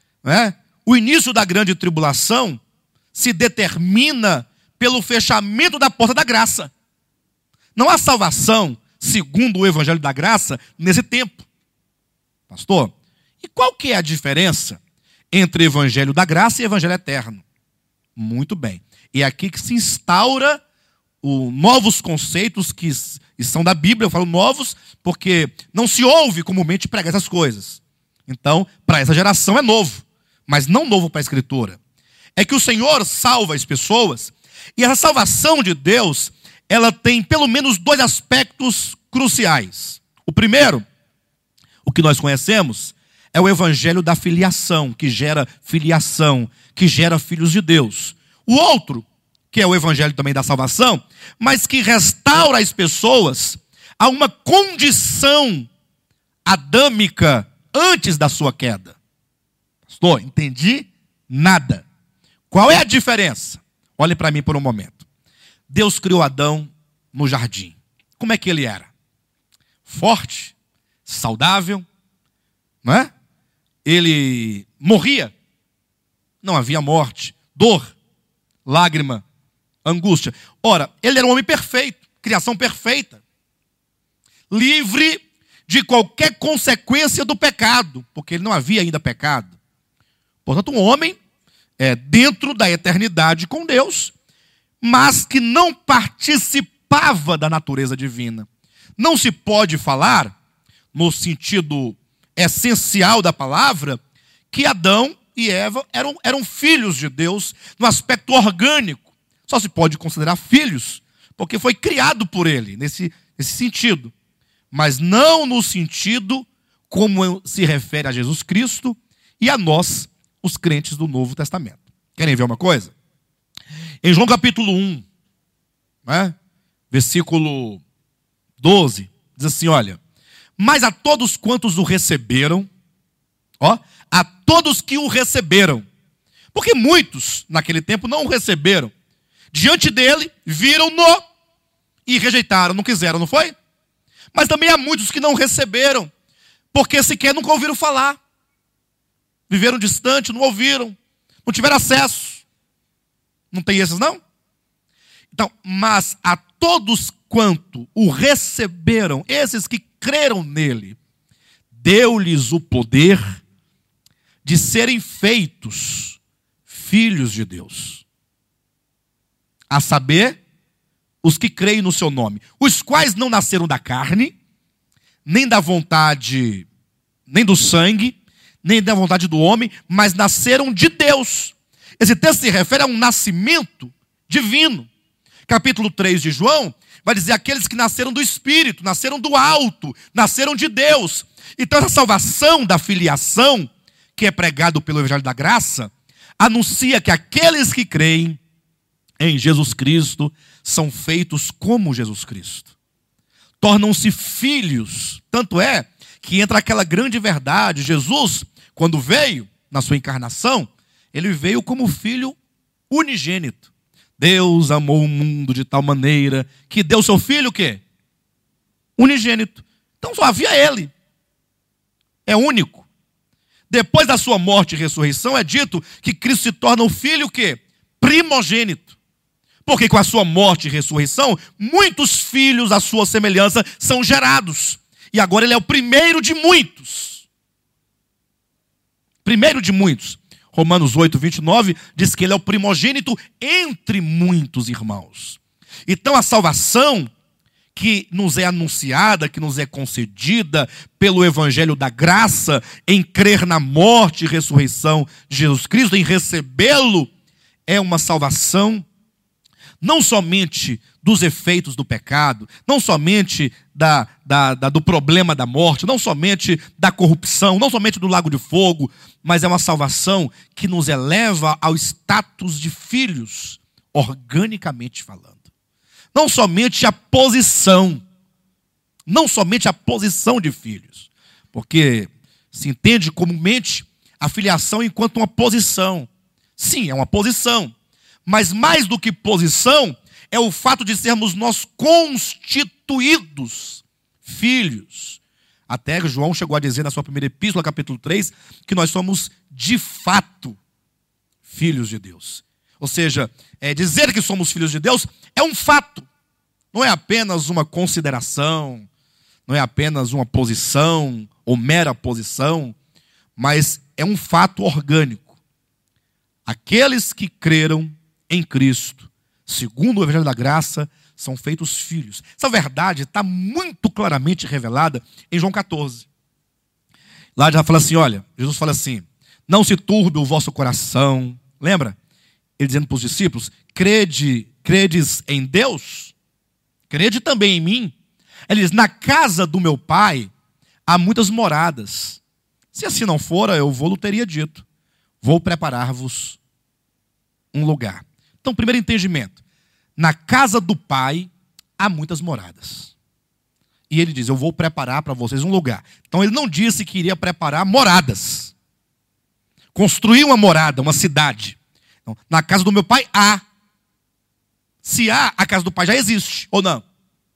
o início da grande tribulação se determina pelo fechamento da porta da graça. Não há salvação, segundo o evangelho da graça, nesse tempo. Pastor, e qual que é a diferença entre evangelho da graça e evangelho eterno? Muito bem. É aqui que se instaura novos conceitos que são da Bíblia. Eu falo novos porque não se ouve comumente pregar essas coisas. Então, para essa geração é novo, mas não novo para a Escritura. É que o Senhor salva as pessoas, e essa salvação de Deus, ela tem pelo menos dois aspectos cruciais. O primeiro, o que nós conhecemos, é o evangelho da filiação, que gera filiação, que gera filhos de Deus. O outro, que é o evangelho também da salvação, mas que restaura as pessoas a uma condição adâmica antes da sua queda. Pastor, entendi nada. Qual é a diferença? Olhe para mim por um momento. Deus criou Adão no jardim. Como é que ele era? Forte, saudável, não é? Ele morria. Não havia morte, dor, lágrima, angústia. Ora, ele era um homem perfeito, criação perfeita, livre de qualquer consequência do pecado, porque ele não havia ainda pecado. Portanto, um homem dentro da eternidade com Deus, mas que não participava da natureza divina. Não se pode falar, no sentido essencial da palavra, que Adão e Eva eram filhos de Deus no aspecto orgânico. Só se pode considerar filhos porque foi criado por ele, nesse sentido. Mas não no sentido como se refere a Jesus Cristo e a nós, os crentes do Novo Testamento. Querem ver uma coisa? Em João capítulo 1, versículo 12, diz assim, olha: mas a todos quantos o receberam, a todos que o receberam, porque muitos naquele tempo não o receberam, diante dele, viram-no e rejeitaram, não quiseram, não foi? Mas também há muitos que não receberam, porque sequer nunca ouviram falar. Viveram distante, não ouviram, não tiveram acesso. Não tem esses, não? Então, mas a todos quanto o receberam, esses que creram nele, deu-lhes o poder de serem feitos filhos de Deus. A saber, os que creem no seu nome, os quais não nasceram da carne, nem da vontade nem do sangue, nem da vontade do homem, mas nasceram de Deus. Esse texto se refere a um nascimento divino. Capítulo 3 de João vai dizer aqueles que nasceram do Espírito, nasceram do alto, nasceram de Deus. Então essa salvação da filiação, que é pregado pelo Evangelho da Graça, anuncia que aqueles que creem em Jesus Cristo são feitos como Jesus Cristo. Tornam-se filhos. Tanto é que entra aquela grande verdade. Jesus, quando veio na sua encarnação, ele veio como filho unigênito. Deus amou o mundo de tal maneira que deu seu filho o quê? Unigênito. Então só havia ele. É único. Depois da sua morte e ressurreição é dito que Cristo se torna o filho o quê? Primogênito. Porque com a sua morte e ressurreição, muitos filhos à sua semelhança são gerados. E agora ele é o primeiro de muitos. Primeiro de muitos. Romanos 8, 29 diz que ele é o primogênito entre muitos irmãos. Então a salvação que nos é anunciada, que nos é concedida pelo Evangelho da Graça, em crer na morte e ressurreição de Jesus Cristo, em recebê-lo, é uma salvação não somente dos efeitos do pecado, não somente do problema da morte, não somente da corrupção, não somente do lago de fogo, mas é uma salvação que nos eleva ao status de filhos, organicamente falando. Não somente a posição de filhos, porque se entende comumente a filiação enquanto uma posição. Sim, é uma posição, mas mais do que posição, é o fato de sermos nós constituídos filhos. Até João chegou a dizer na sua primeira epístola, capítulo 3, que nós somos de fato filhos de Deus. Ou seja, dizer que somos filhos de Deus é um fato. Não é apenas uma consideração, não é apenas uma posição ou mera posição, mas é um fato orgânico. Aqueles que creram em Cristo, segundo o Evangelho da Graça, são feitos filhos. Essa verdade está muito claramente revelada em João 14. Lá já fala assim, olha, Jesus fala assim, não se turbe o vosso coração. Lembra? Ele dizendo para os discípulos, credes em Deus? Crede também em mim. Ele diz, na casa do meu pai há muitas moradas. Se assim não fora, eu vou-lo teria dito. Vou preparar-vos um lugar. Então, primeiro entendimento. Na casa do pai há muitas moradas. E ele diz, eu vou preparar para vocês um lugar. Então, ele não disse que iria preparar moradas. Construir uma morada, uma cidade. Então, na casa do meu pai há. Se há, a casa do pai já existe, ou não?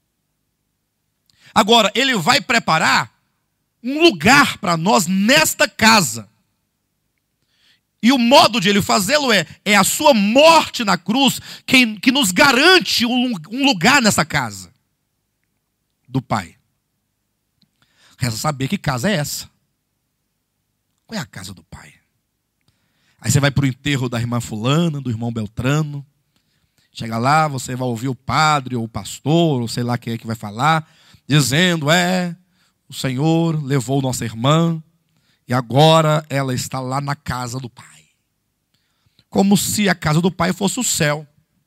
Agora, ele vai preparar um lugar para nós nesta casa. E o modo de ele fazê-lo é a sua morte na cruz que nos garante um lugar nessa casa do Pai. Resta saber que casa é essa. Qual é a casa do Pai? Aí você vai para o enterro da irmã fulana, do irmão Beltrano. Chega lá, você vai ouvir o padre ou o pastor, ou sei lá quem é que vai falar, dizendo, o Senhor levou nossa irmã e agora ela está lá na casa do Pai. Como se a casa do Pai fosse o céu.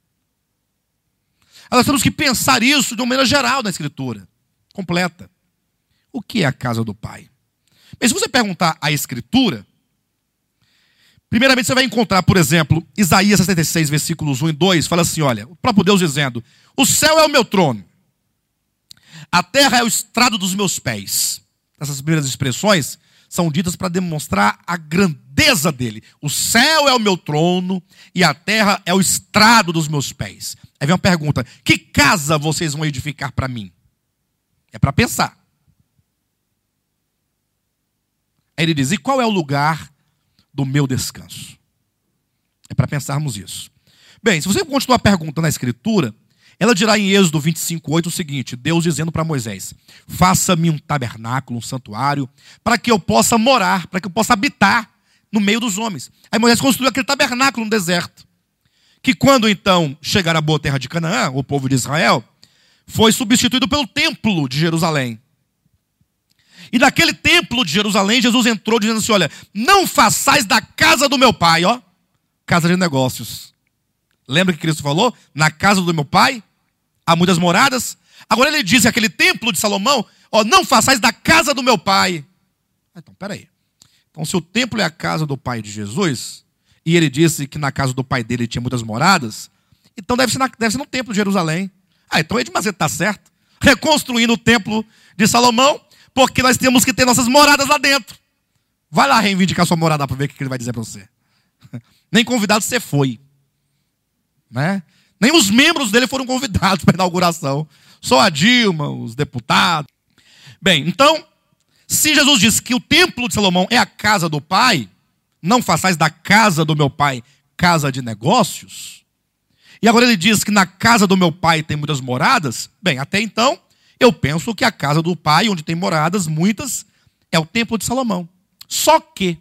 Nós temos que pensar isso de uma maneira geral na Escritura, completa. O que é a casa do Pai? Mas se você perguntar a Escritura, primeiramente você vai encontrar, por exemplo, Isaías 66, versículos 1 e 2, fala assim, olha, o próprio Deus dizendo, o céu é o meu trono, a terra é o estrado dos meus pés. Essas primeiras expressões são ditas para demonstrar a grandeza dele. O céu é o meu trono e a terra é o estrado dos meus pés. Aí vem uma pergunta, que casa vocês vão edificar para mim? É para pensar. Aí ele diz, e qual é o lugar do meu descanso? É para pensarmos isso. Bem, se você continuar perguntando na Escritura, ela dirá em Êxodo 25:8 o seguinte, Deus dizendo para Moisés, faça-me um tabernáculo, um santuário, para que eu possa morar, para que eu possa habitar no meio dos homens. Aí Moisés construiu aquele tabernáculo no deserto, que quando então chegar a boa terra de Canaã, o povo de Israel, foi substituído pelo templo de Jerusalém. E naquele templo de Jerusalém, Jesus entrou dizendo assim, olha, não façais da casa do meu pai, ó, casa de negócios. Lembra que Cristo falou? Na casa do meu pai há muitas moradas. Agora ele diz que aquele templo de Salomão, ó, não façais da casa do meu pai. Então, peraí. Então, se o templo é a casa do pai de Jesus, e ele disse que na casa do pai dele tinha muitas moradas, então deve ser no templo de Jerusalém. Então Edir Macedo está certo. Reconstruindo o templo de Salomão, porque nós temos que ter nossas moradas lá dentro. Vai lá reivindicar sua morada para ver o que ele vai dizer para você. Nem convidado você foi. Né? Nem os membros dele foram convidados para a inauguração. Só a Dilma, os deputados. Bem, então, se Jesus disse que o templo de Salomão é a casa do pai, não façais da casa do meu pai casa de negócios, e agora ele diz que na casa do meu pai tem muitas moradas, bem, até então, eu penso que a casa do pai, onde tem moradas, muitas, é o templo de Salomão. Só que,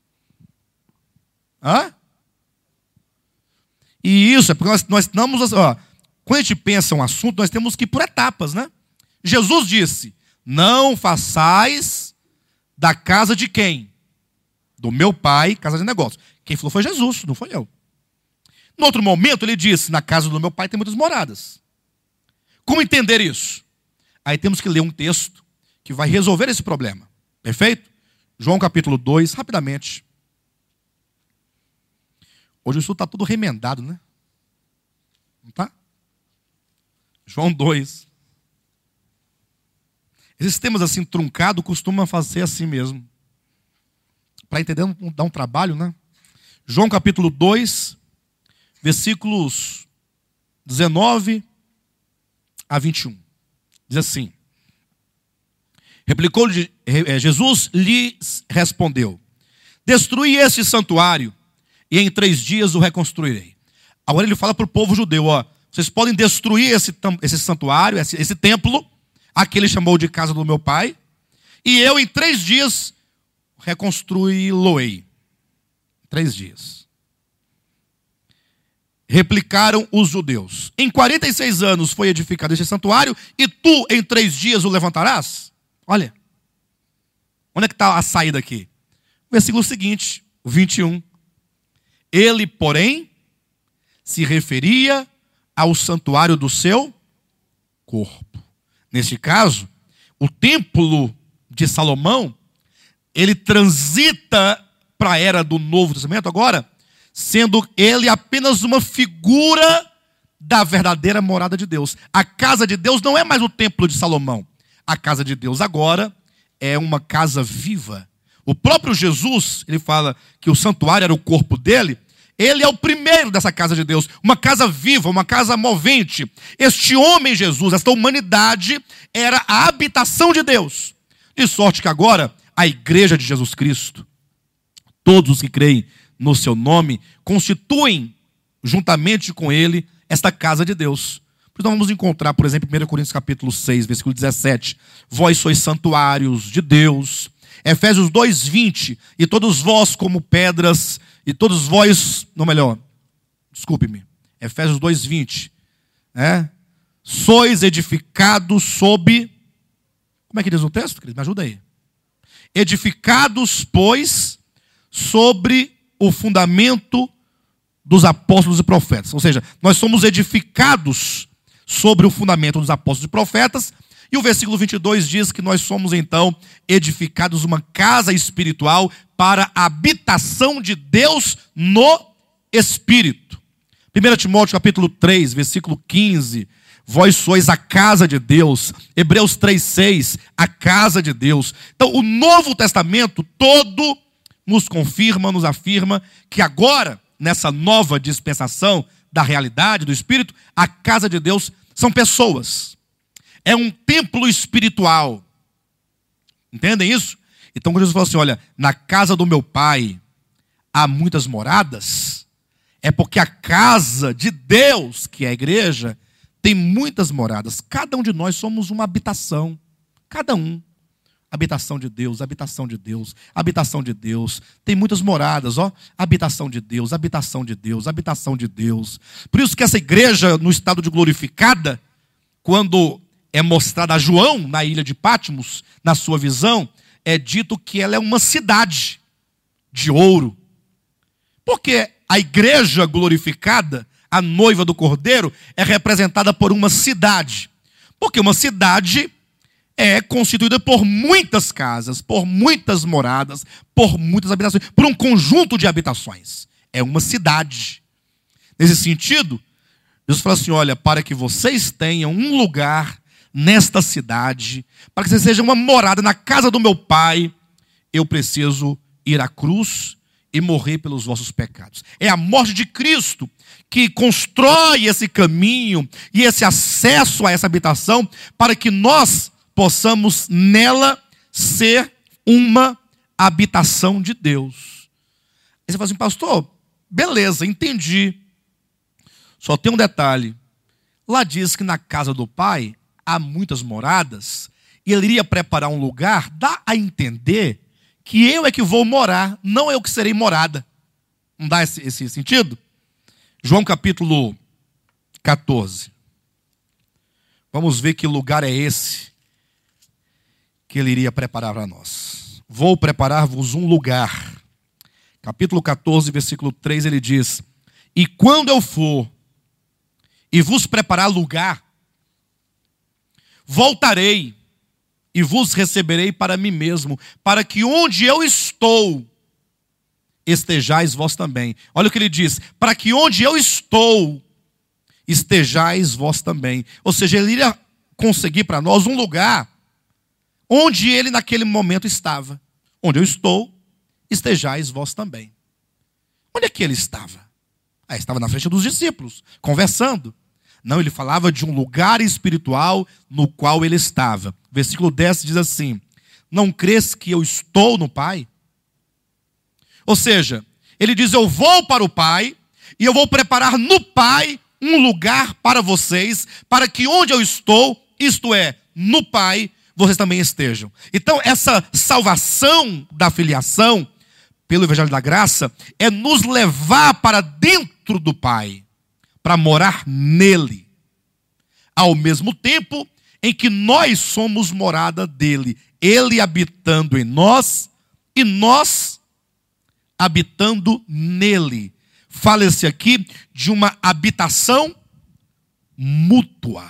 e isso é porque nós estamos, quando a gente pensa um assunto, nós temos que ir por etapas, né? Jesus disse, não façais da casa de quem? Do meu pai, casa de negócio. Quem falou foi Jesus, não foi eu. No outro momento ele disse, na casa do meu pai tem muitas moradas. Como entender isso? Aí temos que ler um texto que vai resolver esse problema. Perfeito? João capítulo 2, rapidamente. Hoje o estudo está tudo remendado, né? Não está? João 2. Esses temas assim truncados costumam fazer assim mesmo. Para entender, dá um trabalho, né? João capítulo 2, versículos 19 a 21. Diz assim. Replicou Jesus, lhes respondeu. Destruí este santuário e em 3 dias o reconstruirei. Agora ele fala para o povo judeu, ó, vocês podem destruir esse santuário, esse templo, aqui ele chamou de casa do meu pai, e eu em 3 dias reconstruí-lo-ei. 3 dias. Replicaram os judeus. Em 46 anos foi edificado este santuário, e tu em 3 dias o levantarás? Olha, onde é que está a saída aqui? Versículo seguinte, o 21. Ele, porém, se referia ao santuário do seu corpo. Neste caso, o templo de Salomão, ele transita para a era do Novo Testamento agora, sendo ele apenas uma figura da verdadeira morada de Deus. A casa de Deus não é mais o templo de Salomão. A casa de Deus agora é uma casa viva. O próprio Jesus, ele fala que o santuário era o corpo dele. Ele é o primeiro dessa casa de Deus. Uma casa viva, uma casa movente. Este homem Jesus, esta humanidade, era a habitação de Deus. De sorte que agora, a igreja de Jesus Cristo, todos os que creem no seu nome, constituem, juntamente com ele, esta casa de Deus. Por isso nós vamos encontrar, por exemplo, em 1 Coríntios capítulo 6, versículo 17, vós sois santuários de Deus. Efésios 2, 20, e todos vós como pedras, e todos vós, não melhor, desculpe-me, Efésios 2, 20, sois edificados sob, como é que diz o texto? Me ajuda aí. Edificados, pois, sobre o fundamento dos apóstolos e profetas. Ou seja, nós somos edificados sobre o fundamento dos apóstolos e profetas. E o versículo 22 diz que nós somos então edificados uma casa espiritual para a habitação de Deus no Espírito. 1 Timóteo capítulo 3, versículo 15. Vós sois a casa de Deus. Hebreus 3,6, a casa de Deus. Então o Novo Testamento todo nos confirma, nos afirma que agora, nessa nova dispensação da realidade do Espírito, a casa de Deus são pessoas. É um templo espiritual. Entendem isso? Então quando Jesus fala assim, olha, na casa do meu pai há muitas moradas, é porque a casa de Deus, que é a igreja, tem muitas moradas. Cada um de nós somos uma habitação. Cada um. Habitação de Deus, habitação de Deus, habitação de Deus. Tem muitas moradas, ó. Habitação de Deus, habitação de Deus, habitação de Deus. Por isso que essa igreja, no estado de glorificada, quando é mostrada a João, na ilha de Patmos, na sua visão, é dito que ela é uma cidade de ouro. Porque a igreja glorificada, a noiva do Cordeiro, é representada por uma cidade. Porque uma cidade é constituída por muitas casas, por muitas moradas, por muitas habitações, por um conjunto de habitações. É uma cidade. Nesse sentido, Deus fala assim, olha, para que vocês tenham um lugar nesta cidade, para que vocês sejam uma morada na casa do meu Pai, eu preciso ir à cruz e morrer pelos vossos pecados. É a morte de Cristo que constrói esse caminho e esse acesso a essa habitação para que nós possamos nela ser uma habitação de Deus. Aí você fala assim, pastor, beleza, entendi. Só tem um detalhe. Lá diz que na casa do Pai há muitas moradas e ele iria preparar um lugar, dá a entender que eu é que vou morar, não eu que serei morada. Não dá esse sentido? João capítulo 14. Vamos ver que lugar é esse que ele iria preparar para nós. Vou preparar-vos um lugar. Capítulo 14, versículo 3, ele diz, e quando eu for e vos preparar lugar, voltarei e vos receberei para mim mesmo, para que onde eu estou, estejais vós também. Olha o que ele diz, para que onde eu estou, estejais vós também. Ou seja, ele iria conseguir para nós um lugar onde ele naquele momento estava. Onde eu estou, estejais vós também. Onde é que ele estava? Estava na frente dos discípulos, conversando. Não, ele falava de um lugar espiritual no qual ele estava. Versículo 10 diz assim, não crês que eu estou no Pai? Ou seja, ele diz, eu vou para o Pai e eu vou preparar no Pai um lugar para vocês, para que onde eu estou, isto é, no Pai, vocês também estejam. Então, essa salvação da filiação, pelo Evangelho da Graça, é nos levar para dentro do Pai, para morar nele, ao mesmo tempo em que nós somos morada dele, ele habitando em nós e nós habitando nele. Fala-se aqui de uma habitação mútua.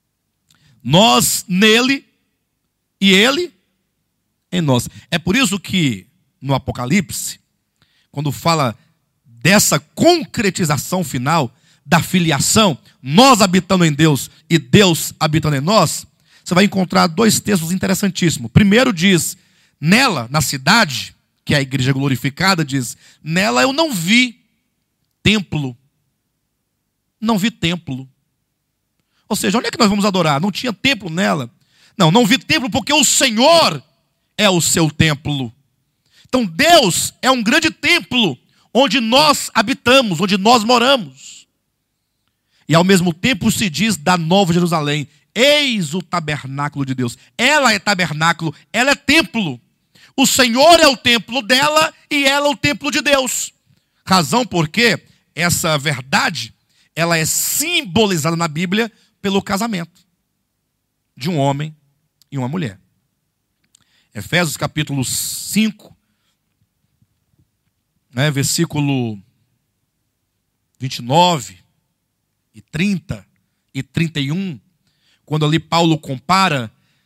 Nós nele e ele em nós. É por isso que no Apocalipse, quando fala dessa concretização final da filiação, nós habitando em Deus e Deus habitando em nós, você vai encontrar dois textos interessantíssimos. Primeiro diz, nela, na cidade, que é a igreja glorificada, diz, nela eu não vi templo. Não vi templo. Ou seja, onde é que nós vamos adorar? Não tinha templo nela. Não vi templo porque o Senhor é o seu templo. Então Deus é um grande templo onde nós habitamos, onde nós moramos. E ao mesmo tempo se diz da Nova Jerusalém, eis o tabernáculo de Deus. Ela é tabernáculo, ela é templo. O Senhor é o templo dela e ela é o templo de Deus. Razão porque essa verdade, ela é simbolizada na Bíblia pelo casamento de um homem e uma mulher. Efésios capítulo 5, versículo 29 e 30 e 31, quando ali Paulo compara,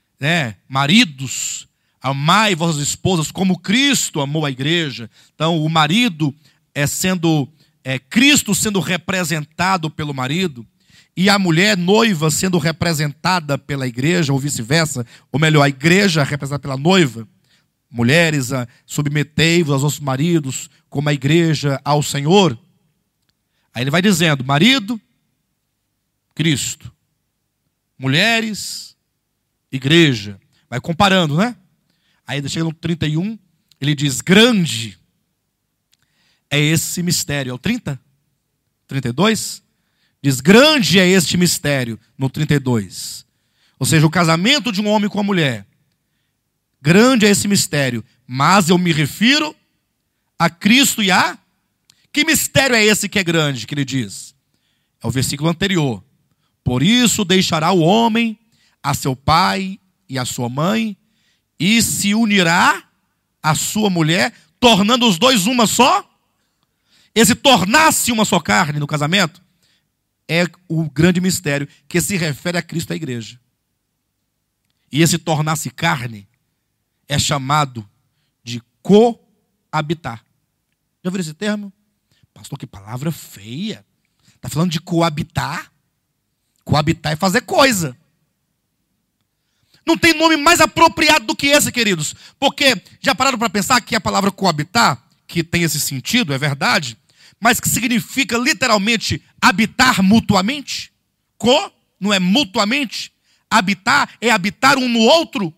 maridos, amai vossas esposas como Cristo amou a igreja. Então o marido Cristo sendo representado pelo marido, e a mulher noiva sendo representada pela igreja, ou vice-versa, ou melhor, a igreja representada pela noiva. Mulheres, submetei-vos aos vossos maridos, como a igreja ao Senhor. Aí ele vai dizendo, marido, Cristo. Mulheres, igreja. Vai comparando, né? Aí chega no 31, ele diz, grande é esse mistério. É o 30? 32? Diz, grande é este mistério, no 32. Ou seja, o casamento de um homem com uma mulher. Grande é esse mistério, mas eu me refiro a Cristo e a... Que mistério é esse que é grande, que ele diz? É o versículo anterior. Por isso deixará o homem a seu pai e a sua mãe, e se unirá à sua mulher, tornando os dois uma só. Esse tornar-se uma só carne no casamento é o grande mistério que se refere a Cristo e à igreja. E esse tornar-se carne é chamado de coabitar. Já viu esse termo? Pastor, que palavra feia. Está falando de coabitar? Coabitar é fazer coisa. Não tem nome mais apropriado do que esse, queridos. Porque já pararam para pensar que a palavra coabitar, que tem esse sentido, é verdade, mas que significa literalmente habitar mutuamente? Co não é mutuamente? Habitar é habitar um no outro.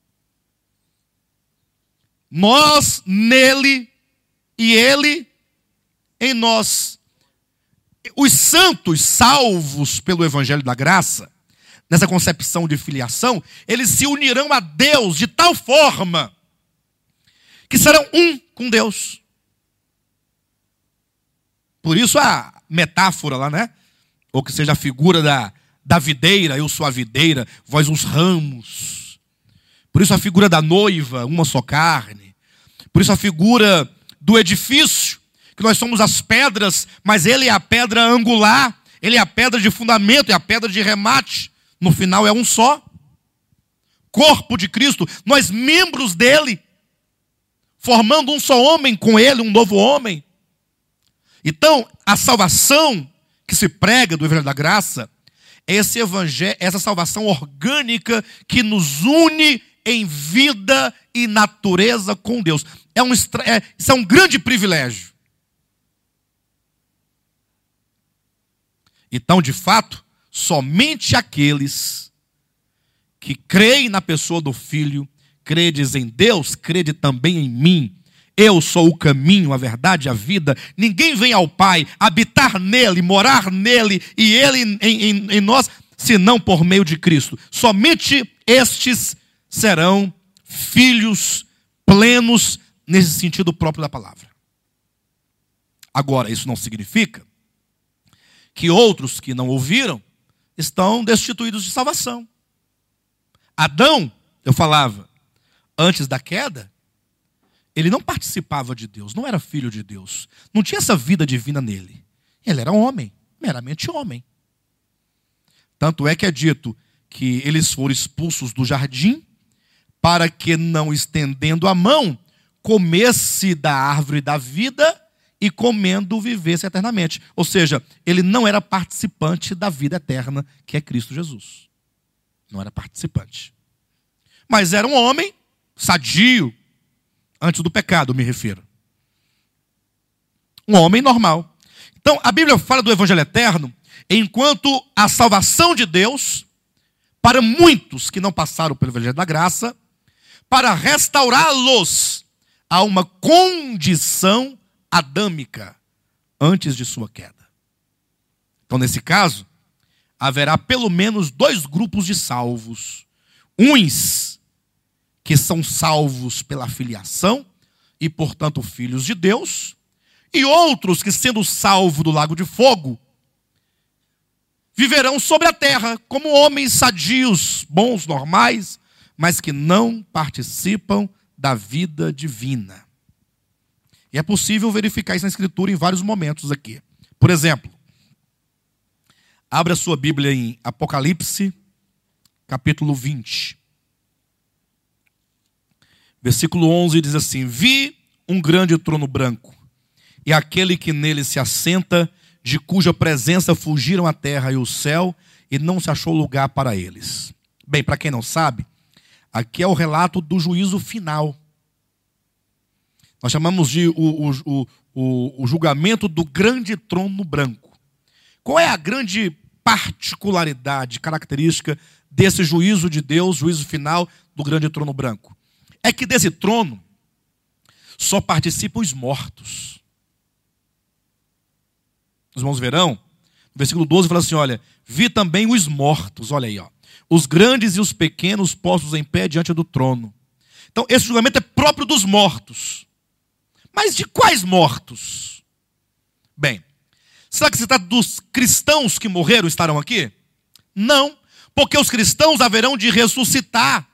Nós nele e ele em nós. Os santos salvos pelo Evangelho da Graça, nessa concepção de filiação, eles se unirão a Deus de tal forma que serão um com Deus. Por isso a metáfora lá, né? Ou que seja a figura da videira, eu sou a videira, vós os ramos. Por isso a figura da noiva, uma só carne. Por isso a figura do edifício, que nós somos as pedras, mas ele é a pedra angular, ele é a pedra de fundamento, é a pedra de remate. No final é um só. Corpo de Cristo, nós membros dele, formando um só homem com ele, um novo homem. Então, a salvação que se prega do Evangelho da Graça é esse evangelho, essa salvação orgânica que nos une em vida e natureza com Deus. Isso é um grande privilégio. Então, de fato, somente aqueles que creem na pessoa do Filho, credes em Deus, crede também em mim. Eu sou o caminho, a verdade e a vida. Ninguém vem ao Pai habitar nele, morar nele e ele em nós, senão por meio de Cristo. Somente estes serão filhos plenos nesse sentido próprio da palavra. Agora, isso não significa que outros que não ouviram estão destituídos de salvação. Adão, eu falava, antes da queda, ele não participava de Deus, não era filho de Deus, não tinha essa vida divina nele. Ele era homem, meramente homem. Tanto é que é dito que eles foram expulsos do jardim para que, não estendendo a mão, comesse da árvore da vida e comendo vivesse eternamente. Ou seja, ele não era participante da vida eterna, que é Cristo Jesus. Não era participante. Mas era um homem sadio, antes do pecado, me refiro. Um homem normal. Então, a Bíblia fala do Evangelho eterno enquanto a salvação de Deus, para muitos que não passaram pelo Evangelho da Graça, para restaurá-los a uma condição adâmica antes de sua queda. Então, nesse caso, haverá pelo menos dois grupos de salvos. Uns que são salvos pela filiação e, portanto, filhos de Deus, e outros que, sendo salvos do lago de fogo, viverão sobre a terra como homens sadios, bons, normais, mas que não participam da vida divina. E é possível verificar isso na Escritura em vários momentos aqui. Por exemplo, abra sua Bíblia em Apocalipse, capítulo 20. Versículo 11 diz assim: vi um grande trono branco, e aquele que nele se assenta, de cuja presença fugiram a terra e o céu, e não se achou lugar para eles. Bem, para quem não sabe, aqui é o relato do juízo final. Nós chamamos de o julgamento do grande trono branco. Qual é a grande particularidade, característica desse juízo de Deus, juízo final do grande trono branco? É que desse trono só participam os mortos. Os irmãos verão, no versículo 12 fala assim, olha, vi também os mortos, olha aí, ó, os grandes e os pequenos postos em pé diante do trono. Então esse julgamento é próprio dos mortos. Mas de quais mortos? Bem, será que se trata dos cristãos que morreram estarão aqui? Não, porque os cristãos haverão de ressuscitar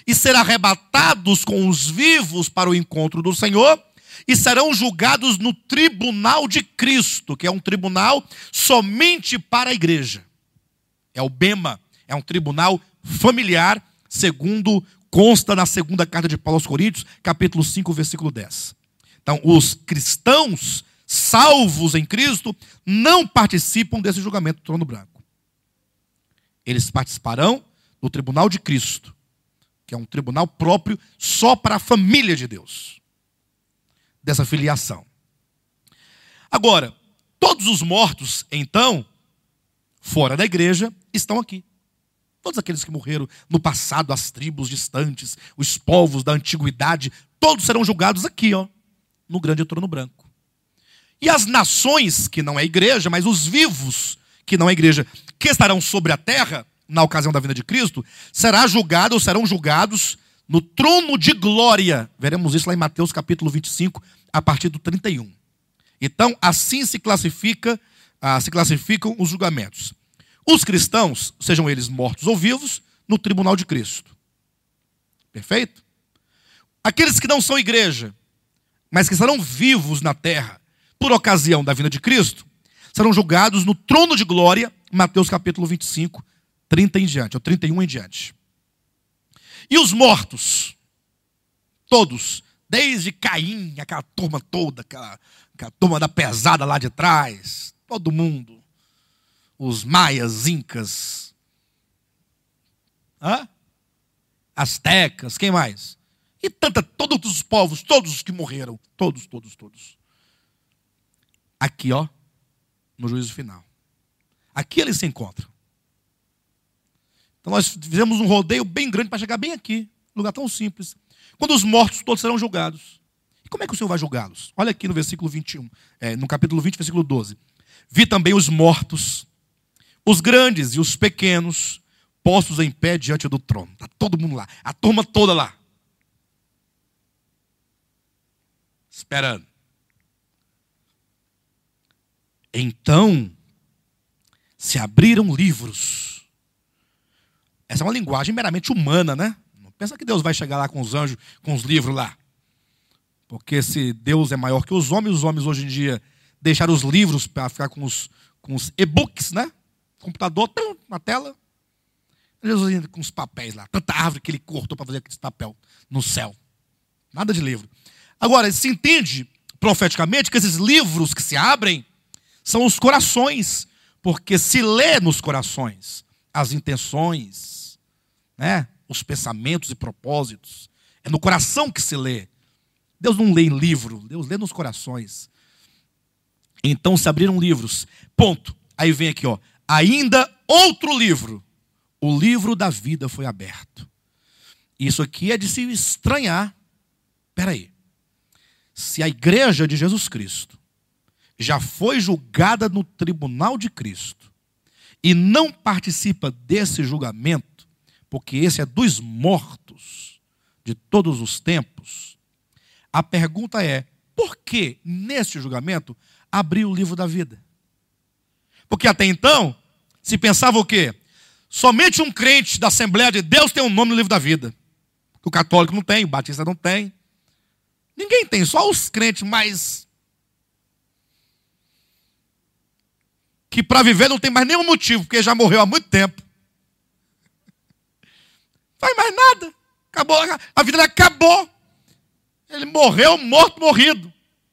e ser arrebatados com os vivos para o encontro do Senhor, e serão julgados no tribunal de Cristo, que é um tribunal somente para a igreja. É o bema, é um tribunal familiar, segundo consta na segunda carta de Paulo aos Coríntios, capítulo 5, versículo 10. Então, os cristãos salvos em Cristo não participam desse julgamento do trono branco. Eles participarão do tribunal de Cristo, que é um tribunal próprio só para a família de Deus, dessa filiação. Agora, todos os mortos, então, fora da igreja, estão aqui. Todos aqueles que morreram no passado, as tribos distantes, os povos da antiguidade, todos serão julgados aqui, ó, no grande trono branco. E as nações, que não é igreja, mas os vivos, que não é igreja, que estarão sobre a terra, na ocasião da vinda de Cristo, serão julgados no trono de glória. Veremos isso lá em Mateus capítulo 25, a partir do 31. Então, assim se classificam os julgamentos. Os cristãos, sejam eles mortos ou vivos, no tribunal de Cristo. Perfeito? Aqueles que não são igreja, mas que estarão vivos na terra, por ocasião da vinda de Cristo, serão julgados no trono de glória, Mateus capítulo 25, 30 em diante, ou 31 em diante. E os mortos, todos, desde Caim, aquela turma toda, aquela turma da pesada lá de trás, todo mundo, os maias, incas, astecas, quem mais? E todos os povos, todos os que morreram, todos. Aqui, ó, no juízo final. Aqui eles se encontram. Então nós fizemos um rodeio bem grande para chegar bem aqui, um lugar tão simples. Quando os mortos todos serão julgados. E como é que o Senhor vai julgá-los? Olha aqui no versículo 21, no capítulo 20, versículo 12. Vi também os mortos, os grandes e os pequenos, postos em pé diante do trono. Está todo mundo lá, a turma toda lá. Esperando. Então, se abriram livros. Essa é uma linguagem meramente humana, né? Não pensa que Deus vai chegar lá com os anjos, com os livros lá. Porque se Deus é maior que os homens hoje em dia deixaram os livros para ficar com os e-books, né? Computador, na tela. Jesus com os papéis lá. Tanta árvore que ele cortou para fazer aquele papel no céu. Nada de livro. Agora, se entende profeticamente que esses livros que se abrem são os corações. Porque se lê nos corações as intenções, né? Os pensamentos e propósitos. É no coração que se lê. Deus não lê em livro, Deus lê nos corações. Então se abriram livros. Ponto. Aí vem aqui, ó. Ainda outro livro. O livro da vida foi aberto. Isso aqui é de se estranhar. Espera aí. Se a igreja de Jesus Cristo já foi julgada no tribunal de Cristo e não participa desse julgamento, porque esse é dos mortos de todos os tempos, a pergunta é, por que nesse julgamento abriu o livro da vida? Porque até então, se pensava o quê? Somente um crente da Assembleia de Deus tem um nome no livro da vida. O católico não tem, o batista não tem. Ninguém tem, só os crentes mais... que para viver não tem mais nenhum motivo, porque já morreu há muito tempo. Não faz mais nada. Acabou, a vida dele acabou. Ele morreu, morto, morrido.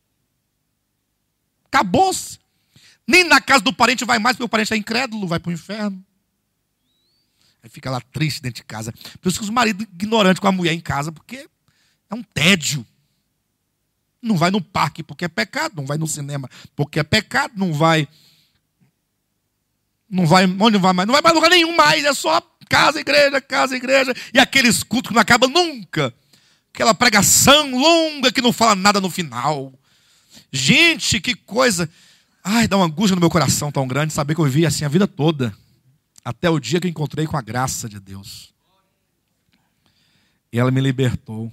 Acabou-se. Nem na casa do parente vai mais, porque o parente é incrédulo, vai para o inferno. Aí fica lá triste dentro de casa. Por isso que os maridos ignorantes com a mulher em casa, porque é um tédio. Não vai no parque porque é pecado, não vai no cinema porque é pecado, não vai onde vai mais? Não vai mais lugar nenhum mais, é só casa, igreja, e aqueles cultos que não acabam nunca. Aquela pregação longa que não fala nada no final. Gente, que coisa. Ai, dá uma angústia no meu coração tão grande saber que eu vivi assim a vida toda. Até o dia que eu encontrei com a graça de Deus. E ela me libertou.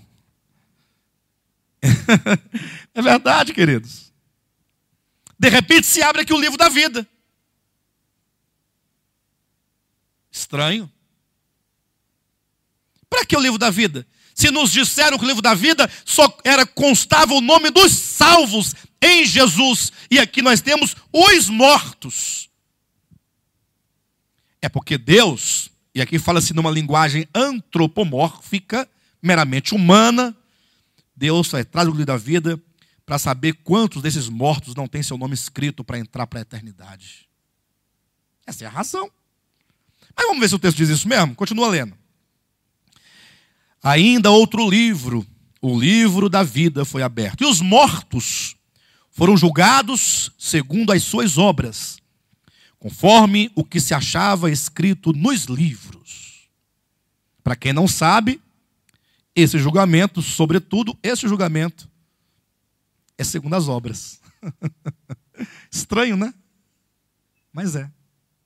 É verdade, queridos. De repente se abre aqui o livro da vida. Estranho. Para que o livro da vida? Se nos disseram que o livro da vida só constava o nome dos salvos em Jesus. E aqui nós temos os mortos. É porque Deus, e aqui fala-se numa linguagem antropomórfica, meramente humana, Deus traz o livro da vida para saber quantos desses mortos não têm seu nome escrito para entrar para a eternidade. Essa é a razão. Mas vamos ver se o texto diz isso mesmo. Continua lendo. Ainda outro livro, o livro da vida, foi aberto. E os mortos foram julgados segundo as suas obras, conforme o que se achava escrito nos livros. Para quem não sabe, esse julgamento, sobretudo, esse julgamento é segundo as obras. Estranho, né? Mas é.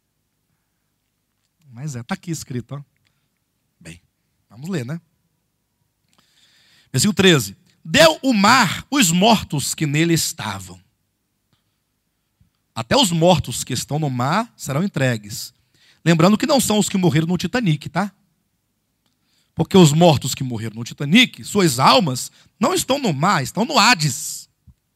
Está aqui escrito. Ó. Bem, vamos ler, né? Versículo 13. Deu o mar os mortos que nele estavam. Até os mortos que estão no mar serão entregues. Lembrando que não são os que morreram no Titanic, tá? Porque os mortos que morreram no Titanic, suas almas não estão no mar, estão no Hades.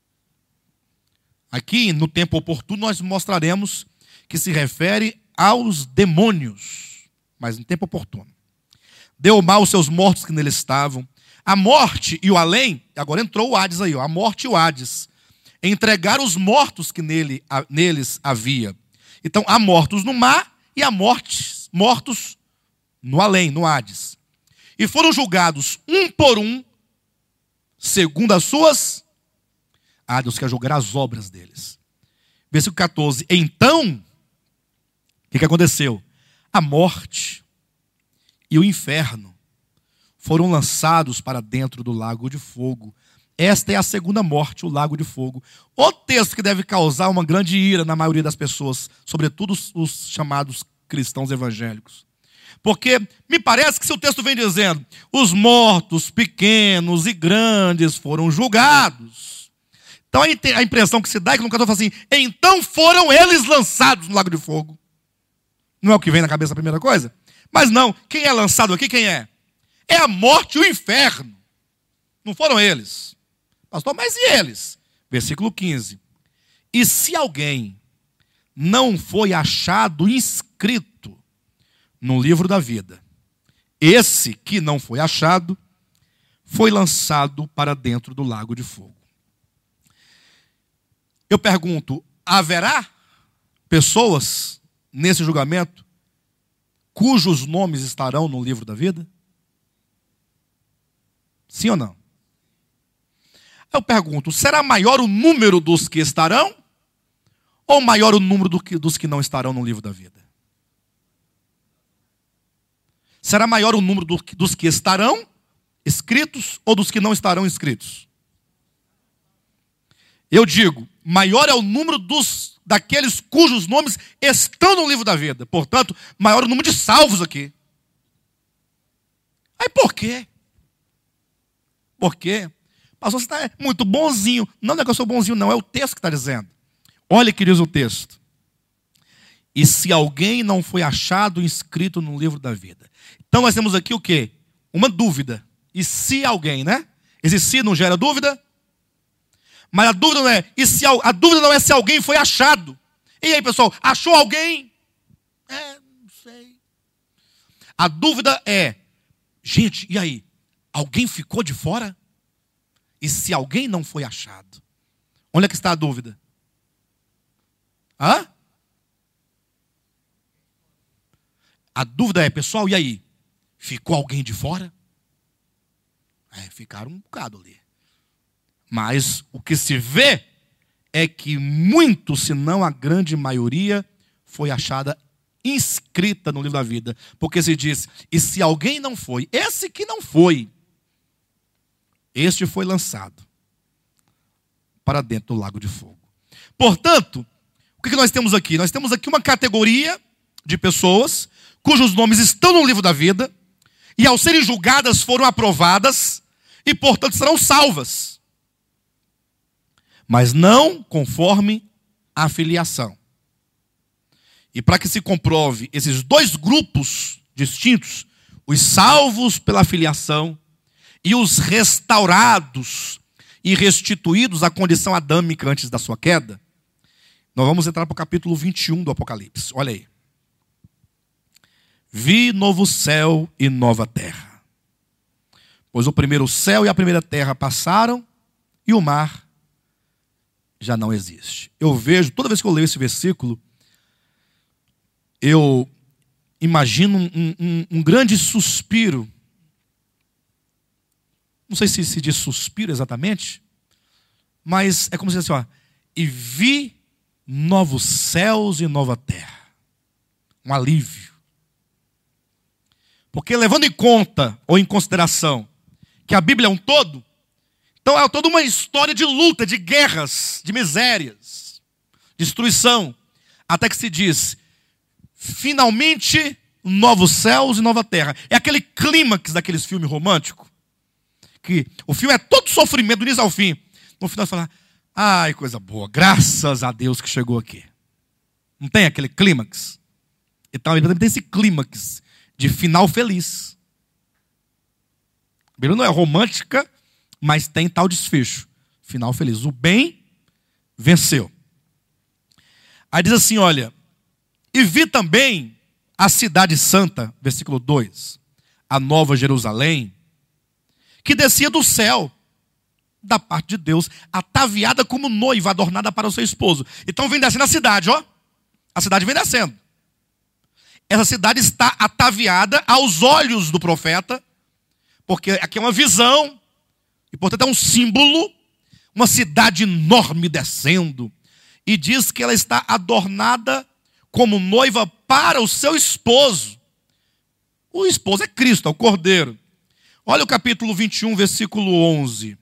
Aqui, no tempo oportuno, nós mostraremos que se refere aos demônios, mas em tempo oportuno. Deu o mar aos seus mortos que nele estavam. A morte e o além, agora entrou o Hades aí, ó, a morte e o Hades. Entregaram os mortos que neles havia. Então, há mortos no mar e há mortos no além, no Hades. E foram julgados um por um, segundo as suas... Deus quer julgar as obras deles. Versículo 14. Então, o que aconteceu? A morte e o inferno foram lançados para dentro do lago de fogo. Esta é a segunda morte, o lago de fogo. O texto que deve causar uma grande ira na maioria das pessoas, sobretudo os chamados cristãos evangélicos. Porque me parece que se o texto vem dizendo, os mortos, pequenos e grandes foram julgados. Então a impressão que se dá é que no cantor fala assim, então foram eles lançados no lago de fogo. Não é o que vem na cabeça a primeira coisa? Mas não, quem é lançado aqui, quem é? É a morte e o inferno. Não foram eles. Pastor, mas e eles? Versículo 15. E se alguém não foi achado inscrito no livro da vida, esse que não foi achado, foi lançado para dentro do lago de fogo. Eu pergunto, haverá pessoas nesse julgamento cujos nomes estarão no livro da vida? Sim ou não? Eu pergunto, será maior o número dos que estarão ou maior o número dos que não estarão no livro da vida? Será maior o número dos que estarão escritos ou dos que não estarão escritos? Eu digo, maior é o número daqueles cujos nomes estão no livro da vida. Portanto, maior é o número de salvos aqui. Aí por quê? Por quê? Pastor, você está muito bonzinho. Não é que eu sou bonzinho, não. É o texto que está dizendo. Olha o que diz o texto. E se alguém não foi achado inscrito no livro da vida. Então nós temos aqui o quê? Uma dúvida. E se alguém, né? Esse se não gera dúvida? Mas a dúvida não é, a dúvida não é se alguém foi achado. E aí, pessoal, achou alguém? Não sei. A dúvida é, gente, e aí? Alguém ficou de fora? E se alguém não foi achado? Onde é que está a dúvida? A dúvida é, pessoal, e aí? Ficou alguém de fora? Ficaram um bocado ali. Mas o que se vê é que muito, se não a grande maioria, foi achada inscrita no livro da vida. Porque se diz, e se alguém não foi, esse que não foi, este foi lançado para dentro do lago de fogo. Portanto, o que nós temos aqui? Nós temos aqui uma categoria de pessoas cujos nomes estão no livro da vida e ao serem julgadas foram aprovadas e, portanto, serão salvas. Mas não conforme a filiação. E para que se comprove esses dois grupos distintos, os salvos pela filiação e os restaurados e restituídos à condição adâmica antes da sua queda. Nós vamos entrar para o capítulo 21 do Apocalipse. Olha aí. Vi novo céu e nova terra. Pois o primeiro céu e a primeira terra passaram e o mar já não existe. Eu vejo, toda vez que eu leio esse versículo, eu imagino um grande suspiro. Não sei se diz suspiro exatamente, mas é como se diz assim, ó, e vi novos céus e nova terra. Um alívio. Porque levando em conta, ou em consideração, que a Bíblia é um todo, então é toda uma história de luta, de guerras, de misérias, destruição, até que se diz, finalmente, novos céus e nova terra. É aquele clímax daqueles filmes românticos, que o filme é todo sofrimento, do início ao fim. No final você fala, ai, coisa boa, graças a Deus que chegou aqui. Não tem aquele clímax? Então a Bíblia também tem esse clímax de final feliz. A Bíblia não é romântica, mas tem tal desfecho. Final feliz. O bem venceu. Aí diz assim, olha, e vi também a cidade santa, versículo 2, a nova Jerusalém, que descia do céu, da parte de Deus, ataviada como noiva, adornada para o seu esposo. Então vem descendo a cidade, ó. A cidade vem descendo. Essa cidade está ataviada aos olhos do profeta, porque aqui é uma visão, e portanto é um símbolo, uma cidade enorme descendo, e diz que ela está adornada como noiva para o seu esposo. O esposo é Cristo, é o Cordeiro. Olha o capítulo 21, versículo 11.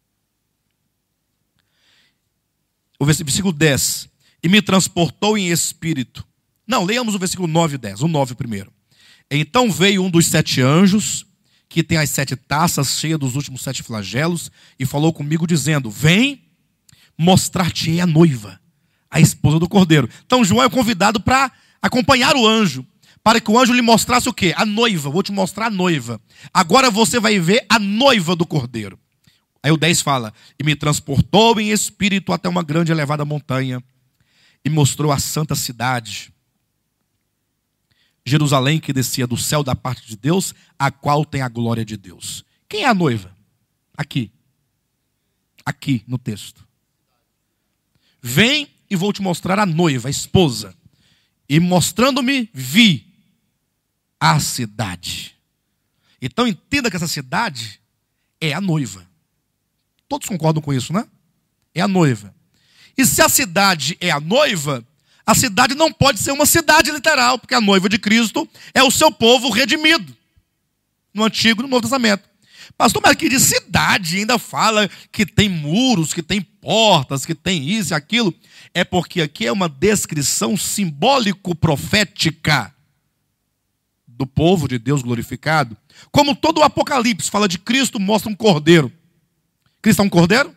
O versículo 10. E me transportou em espírito. Não, leiamos o versículo 9 e 10. O 9 primeiro. Então veio um dos 7 anjos, que tem as 7 taças cheias dos últimos 7 flagelos, e falou comigo dizendo, vem mostrar-te-ei a noiva, a esposa do Cordeiro. Então João é convidado para acompanhar o anjo, para que o anjo lhe mostrasse o quê? A noiva, vou te mostrar a noiva. Agora você vai ver a noiva do Cordeiro. Aí o 10 fala, e me transportou em espírito até uma grande e elevada montanha, e mostrou a santa cidade, Jerusalém, que descia do céu da parte de Deus, a qual tem a glória de Deus. Quem é a noiva? Aqui. Aqui no texto. Vem e vou te mostrar a noiva, a esposa. E mostrando-me, vi a cidade. Então entenda que essa cidade é a noiva. Todos concordam com isso, né? É a noiva. E se a cidade é a noiva, a cidade não pode ser uma cidade literal, porque a noiva de Cristo é o seu povo redimido. No Antigo e no Novo Testamento. Pastor, mas aqui de cidade ainda fala que tem muros, que tem portas, que tem isso e aquilo. É porque aqui é uma descrição simbólico-profética do povo de Deus glorificado. Como todo o Apocalipse fala de Cristo, mostra um cordeiro. Cristo é um cordeiro?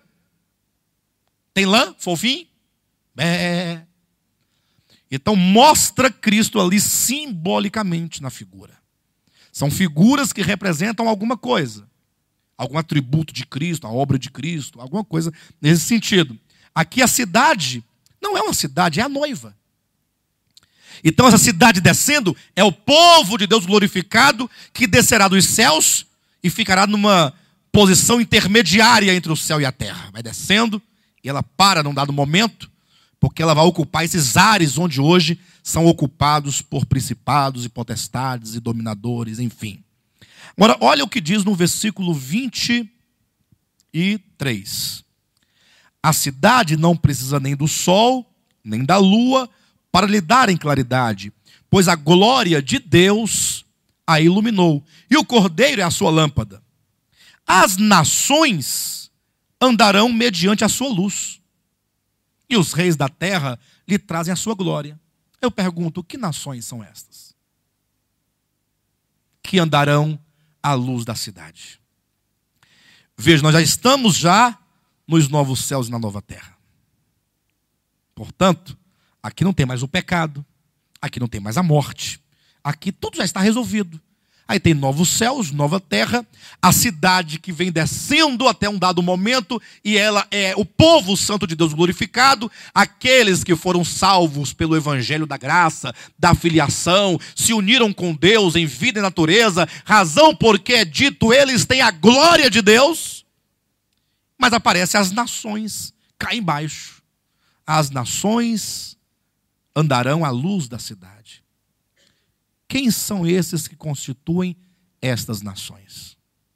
Tem lã, fofinho? É. Então mostra Cristo ali simbolicamente na figura. São figuras que representam alguma coisa. Algum atributo de Cristo, a obra de Cristo, alguma coisa nesse sentido. Aqui a cidade não é uma cidade, é a noiva. Então essa cidade descendo é o povo de Deus glorificado que descerá dos céus e ficará numa posição intermediária entre o céu e a terra. Vai descendo e ela para num dado momento, porque ela vai ocupar esses ares onde hoje são ocupados por principados e potestades e dominadores, enfim. Agora, olha o que diz no versículo 23. A cidade não precisa nem do sol, nem da lua, para lhe darem claridade, pois a glória de Deus a iluminou, e o Cordeiro é a sua lâmpada. As nações andarão mediante a sua luz, e os reis da terra lhe trazem a sua glória. Eu pergunto, que nações são estas? Que andarão à luz da cidade. Veja, nós já estamos nos novos céus e na nova terra. Portanto, aqui não tem mais o pecado, aqui não tem mais a morte, aqui tudo já está resolvido. Aí tem novos céus, nova terra, a cidade que vem descendo até um dado momento, e ela é o povo santo de Deus glorificado, aqueles que foram salvos pelo evangelho da graça, da filiação, se uniram com Deus em vida e natureza, razão porque é dito, eles têm a glória de Deus. Mas aparecem as nações cá embaixo. As nações andarão à luz da cidade. Quem são esses que constituem estas nações?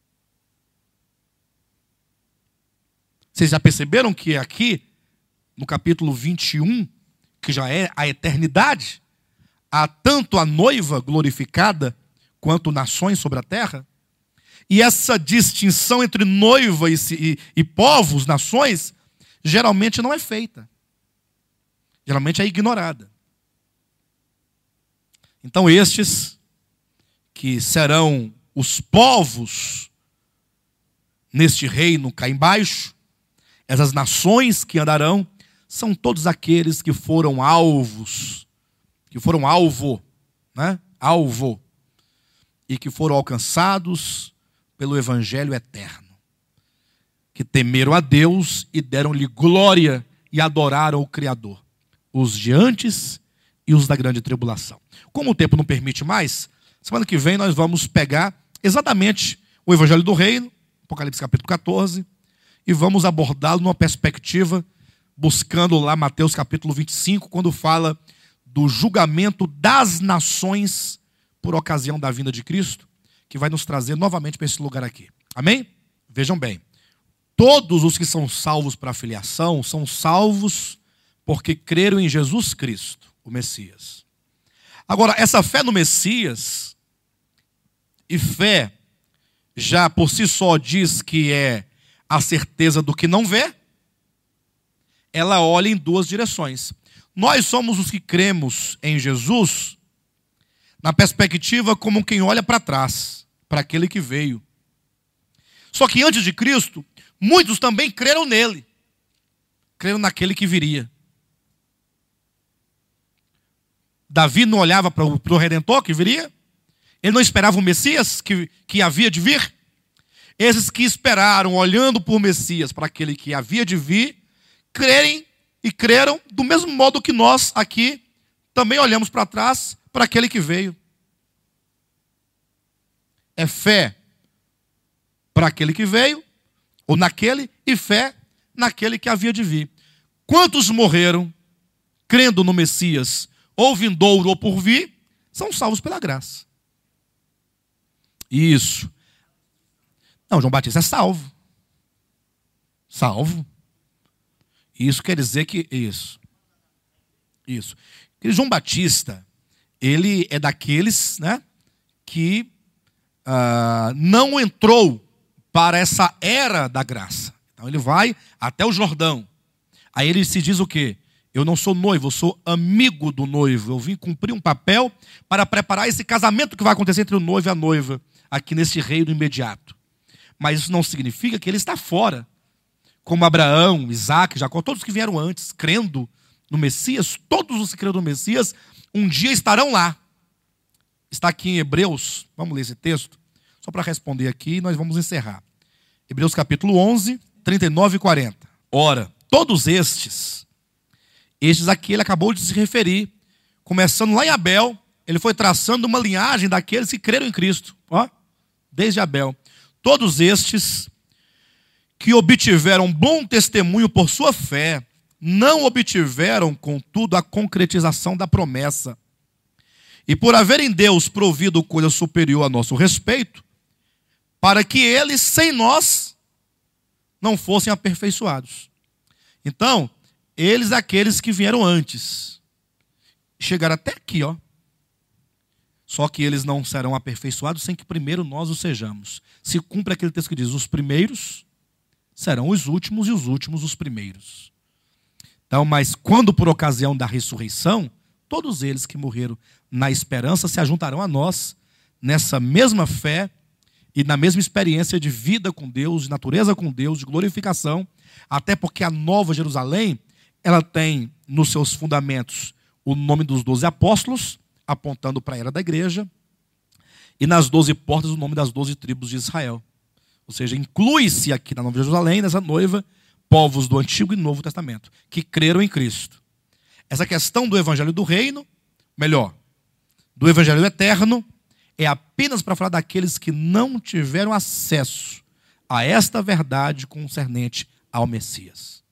Vocês já perceberam que aqui, no capítulo 21, que já é a eternidade, há tanto a noiva glorificada, quanto nações sobre a terra? E essa distinção entre noiva e povos, nações, geralmente não é feita. Geralmente é ignorada. Então estes, que serão os povos neste reino cá embaixo, essas nações que andarão, são todos aqueles que foram alvos, que foram alvo, né? Alvo, e que foram alcançados pelo evangelho eterno, que temeram a Deus e deram-lhe glória e adoraram o Criador, os de antes e os da grande tribulação. Como o tempo não permite mais, semana que vem nós vamos pegar exatamente o Evangelho do Reino, Apocalipse capítulo 14, e vamos abordá-lo numa perspectiva, buscando lá Mateus capítulo 25, quando fala do julgamento das nações por ocasião da vinda de Cristo, que vai nos trazer novamente para esse lugar aqui. Amém? Vejam bem, todos os que são salvos para a filiação são salvos porque creram em Jesus Cristo, o Messias. Agora, essa fé no Messias, e fé já por si só diz que é a certeza do que não vê, ela olha em duas direções. Nós somos os que cremos em Jesus na perspectiva como quem olha para trás, para aquele que veio. Só que antes de Cristo, muitos também creram nele, creram naquele que viria. Davi não olhava para o Redentor que viria? Ele não esperava o Messias que havia de vir? Esses que esperaram, olhando por Messias, para aquele que havia de vir, crerem e creram do mesmo modo que nós aqui também olhamos para trás para aquele que veio. É fé para aquele que veio, ou naquele, e fé naquele que havia de vir. Quantos morreram crendo no Messias, ou vindouro ou por vir, são salvos pela graça. Isso. Não, João Batista é salvo. Salvo. Isso quer dizer que... Isso. João Batista, ele é daqueles, né, que não entrou para essa era da graça. Então ele vai até o Jordão. Aí ele se diz o quê? Eu não sou noivo, eu sou amigo do noivo. Eu vim cumprir um papel para preparar esse casamento que vai acontecer entre o noivo e a noiva, aqui nesse reino imediato. Mas isso não significa que ele está fora. Como Abraão, Isaac, Jacó, todos que vieram antes, crendo no Messias, todos os que creram no Messias, um dia estarão lá. Está aqui em Hebreus, vamos ler esse texto, só para responder aqui e nós vamos encerrar. Hebreus capítulo 11, 39 e 40. Ora, todos estes aqui ele acabou de se referir, começando lá em Abel, ele foi traçando uma linhagem daqueles que creram em Cristo, ó, desde Abel. Todos estes que obtiveram bom testemunho por sua fé, não obtiveram, contudo, a concretização da promessa. E por haver em Deus provido coisa superior a nosso respeito, para que eles, sem nós, não fossem aperfeiçoados. Então, eles, aqueles que vieram antes, chegaram até aqui, ó. Só que eles não serão aperfeiçoados sem que primeiro nós o sejamos. Se cumpre aquele texto que diz, os primeiros serão os últimos e os últimos os primeiros. Então, mas quando por ocasião da ressurreição, todos eles que morreram na esperança se ajuntarão a nós nessa mesma fé e na mesma experiência de vida com Deus, de natureza com Deus, de glorificação, até porque a Nova Jerusalém, ela tem nos seus fundamentos o nome dos 12 apóstolos, apontando para a era da igreja, E nas 12 portas o nome das 12 tribos de Israel. Ou seja, inclui-se aqui na Nova Jerusalém, nessa noiva, povos do Antigo e Novo Testamento, que creram em Cristo. Essa questão do evangelho do reino, melhor, do evangelho eterno, é apenas para falar daqueles que não tiveram acesso a esta verdade concernente ao Messias.